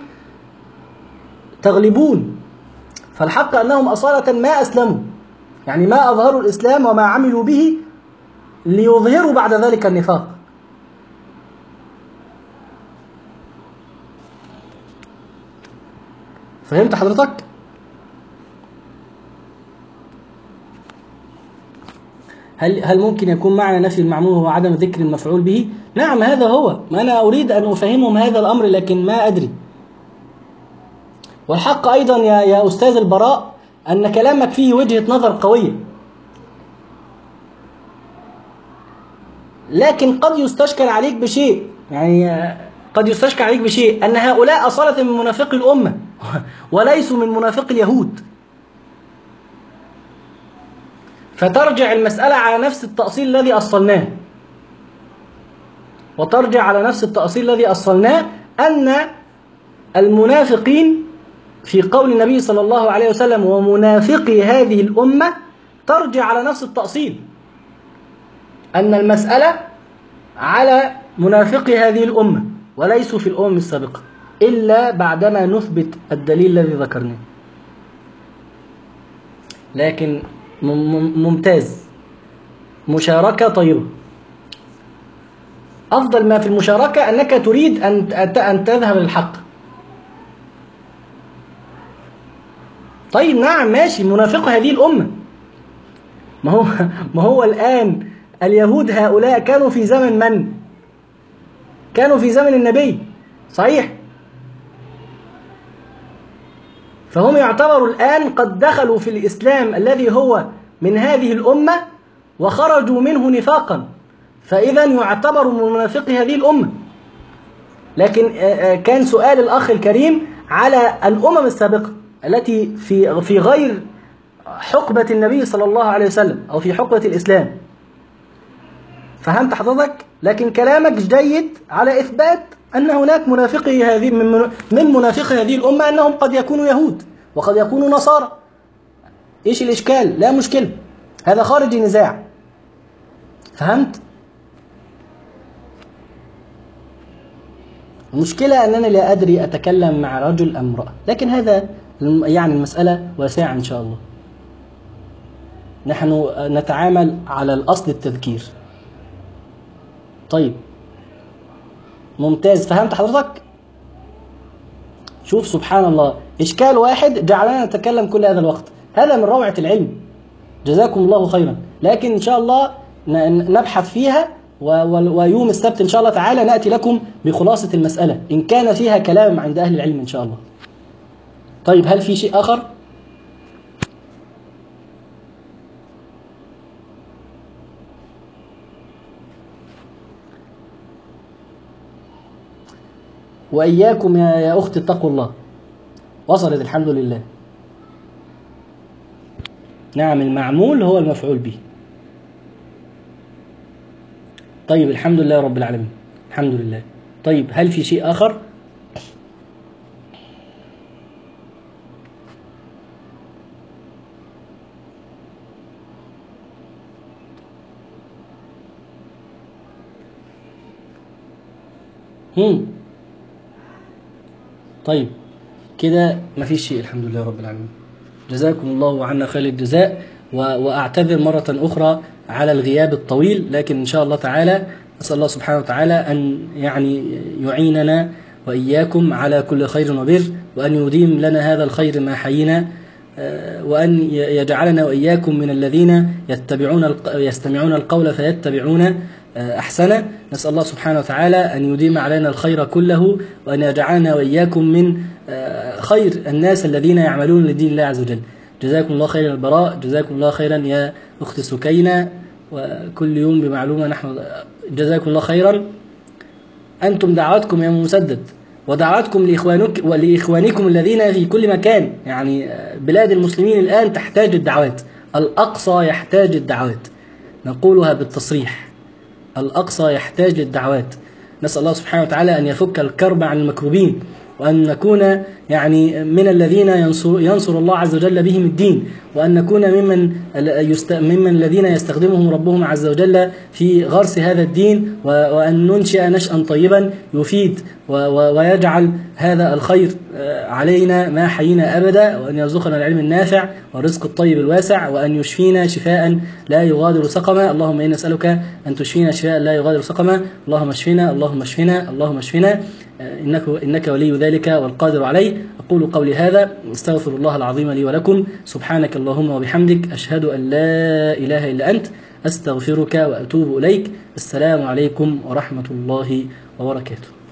S1: تغلبون. فالحق أنهم أصالة ما أسلموا، يعني ما أظهروا الإسلام وما عملوا به ليظهروا بعد ذلك النفاق. فهمت حضرتك؟ هل هل ممكن يكون معنى نفي المعمول هو عدم ذكر المفعول به؟ نعم هذا هو، ما أنا أريد أن أفهمهم هذا الأمر لكن ما أدري. والحق أيضا يا يا أستاذ البراء أن كلامك فيه وجهة نظر قوية، لكن قد يستشكل عليك بشيء، يعني قد يستشكل عليك بشيء أن هؤلاء أصالة من منافقي الأمة وليسوا من منافقي اليهود، فترجع المسألة على نفس التأصيل الذي أصلناه، وترجع على نفس التأصيل الذي أصلناه أن المنافقين في قول النبي صلى الله عليه وسلم ومنافقي هذه الأمة ترجع على نفس التأصيل، أن المسألة على منافقي هذه الأمة وليسوا في الأمم السابقة إلا بعدما نثبت الدليل الذي ذكرناه. لكن ممتاز، مشاركة طيبة. أفضل ما في المشاركة أنك تريد أن أن تذهب للحق، طيب نعم ماشي، منافق هذه الأمة. ما هو ما هو الآن اليهود هؤلاء كانوا في زمن من؟ كانوا في زمن النبي، صحيح؟ فهم يعتبروا الآن قد دخلوا في الإسلام الذي هو من هذه الأمة وخرجوا منه نفاقا، فإذا يعتبر من منافقي هذه الأمة. لكن كان سؤال الأخ الكريم على الأمم السابقة التي في في غير حقبة النبي صلى الله عليه وسلم أو في حقبة الإسلام. فهمت حضرتك؟ لكن كلامك جيد على إثبات أن هناك منافقي هذه من من منافقي هذه الأمة أنهم قد يكونوا يهود وقد يكونوا نصارى. إيش الإشكال؟ لا مشكلة، هذا خارج النزاع. فهمت؟ المشكلة أنني لا أدري أتكلم مع رجل أم امرأة، لكن هذا يعني المسألة واسعة إن شاء الله. نحن نتعامل على الأصل التذكير. طيب ممتاز، فهمت حضرتك؟ شوف سبحان الله، إشكال واحد جعلنا نتكلم كل هذا الوقت، هذا من روعة العلم. جزاكم الله خيرا. لكن إن شاء الله نبحث فيها، ويوم السبت إن شاء الله تعالى نأتي لكم بخلاصة المسألة إن كان فيها كلام عند أهل العلم إن شاء الله. طيب هل في شيء آخر؟ وإياكم يا أختي اتقوا الله. وصلت الحمد لله. نعم، المعمول هو المفعول به. طيب الحمد لله رب العالمين، الحمد لله. طيب هل في شيء آخر؟ هم طيب كده مفيش شيء، الحمد لله رب العالمين. جزاكم الله عنا خير الجزاء، وأعتذر مرة أخرى على الغياب الطويل، لكن إن شاء الله تعالى أسأل الله سبحانه وتعالى أن يعني يعيننا وإياكم على كل خير وبر، وأن يديم لنا هذا الخير ما حيينا، وأن يجعلنا وإياكم من الذين يتبعون يستمعون القول فيتبعون أحسنه. نسأل الله سبحانه وتعالى أن يديم علينا الخير كله، وأن يجعلنا وإياكم من خير الناس الذين يعملون لدين الله عز وجل. جزاكم الله خيرا البراء، جزاكم الله خيرا يا أخت سكينة، وكل يوم بمعلومة نحن. جزاكم الله خيرا. أنتم دعواتكم يا مسدد، ودعواتكم لإخوانك ولإخوانكم الذين في كل مكان، يعني بلاد المسلمين الآن تحتاج الدعوات، الأقصى يحتاج الدعوات، نقولها بالتصريح، الأقصى يحتاج للدعوات. نسأل الله سبحانه وتعالى أن يفك الكرب عن المكروبين، وأن نكون يعني من الذين ينصر, ينصر الله عز وجل بهم الدين، وأن نكون ممن ممن الذين يستخدمهم ربهم عز وجل في غرس هذا الدين، وأن ننشئ نشأ طيبا يفيد ويجعل هذا الخير علينا ما حيينا أبدا، وأن يرزقنا العلم النافع والرزق الطيب الواسع، وأن يشفينا شفاء لا يغادر سقما. اللهم إنا نسألك أن تشفينا شفاء لا يغادر سقما. اللهم اشفنا، اللهم اشفنا، اللهم اشفنا، إنك, إنك ولي ذلك والقادر عليه. أقول قولي هذا، استغفر الله العظيم لي ولكم. سبحانك اللهم وبحمدك، أشهد أن لا إله إلا أنت، أستغفرك وأتوب إليك. السلام عليكم ورحمة الله وبركاته.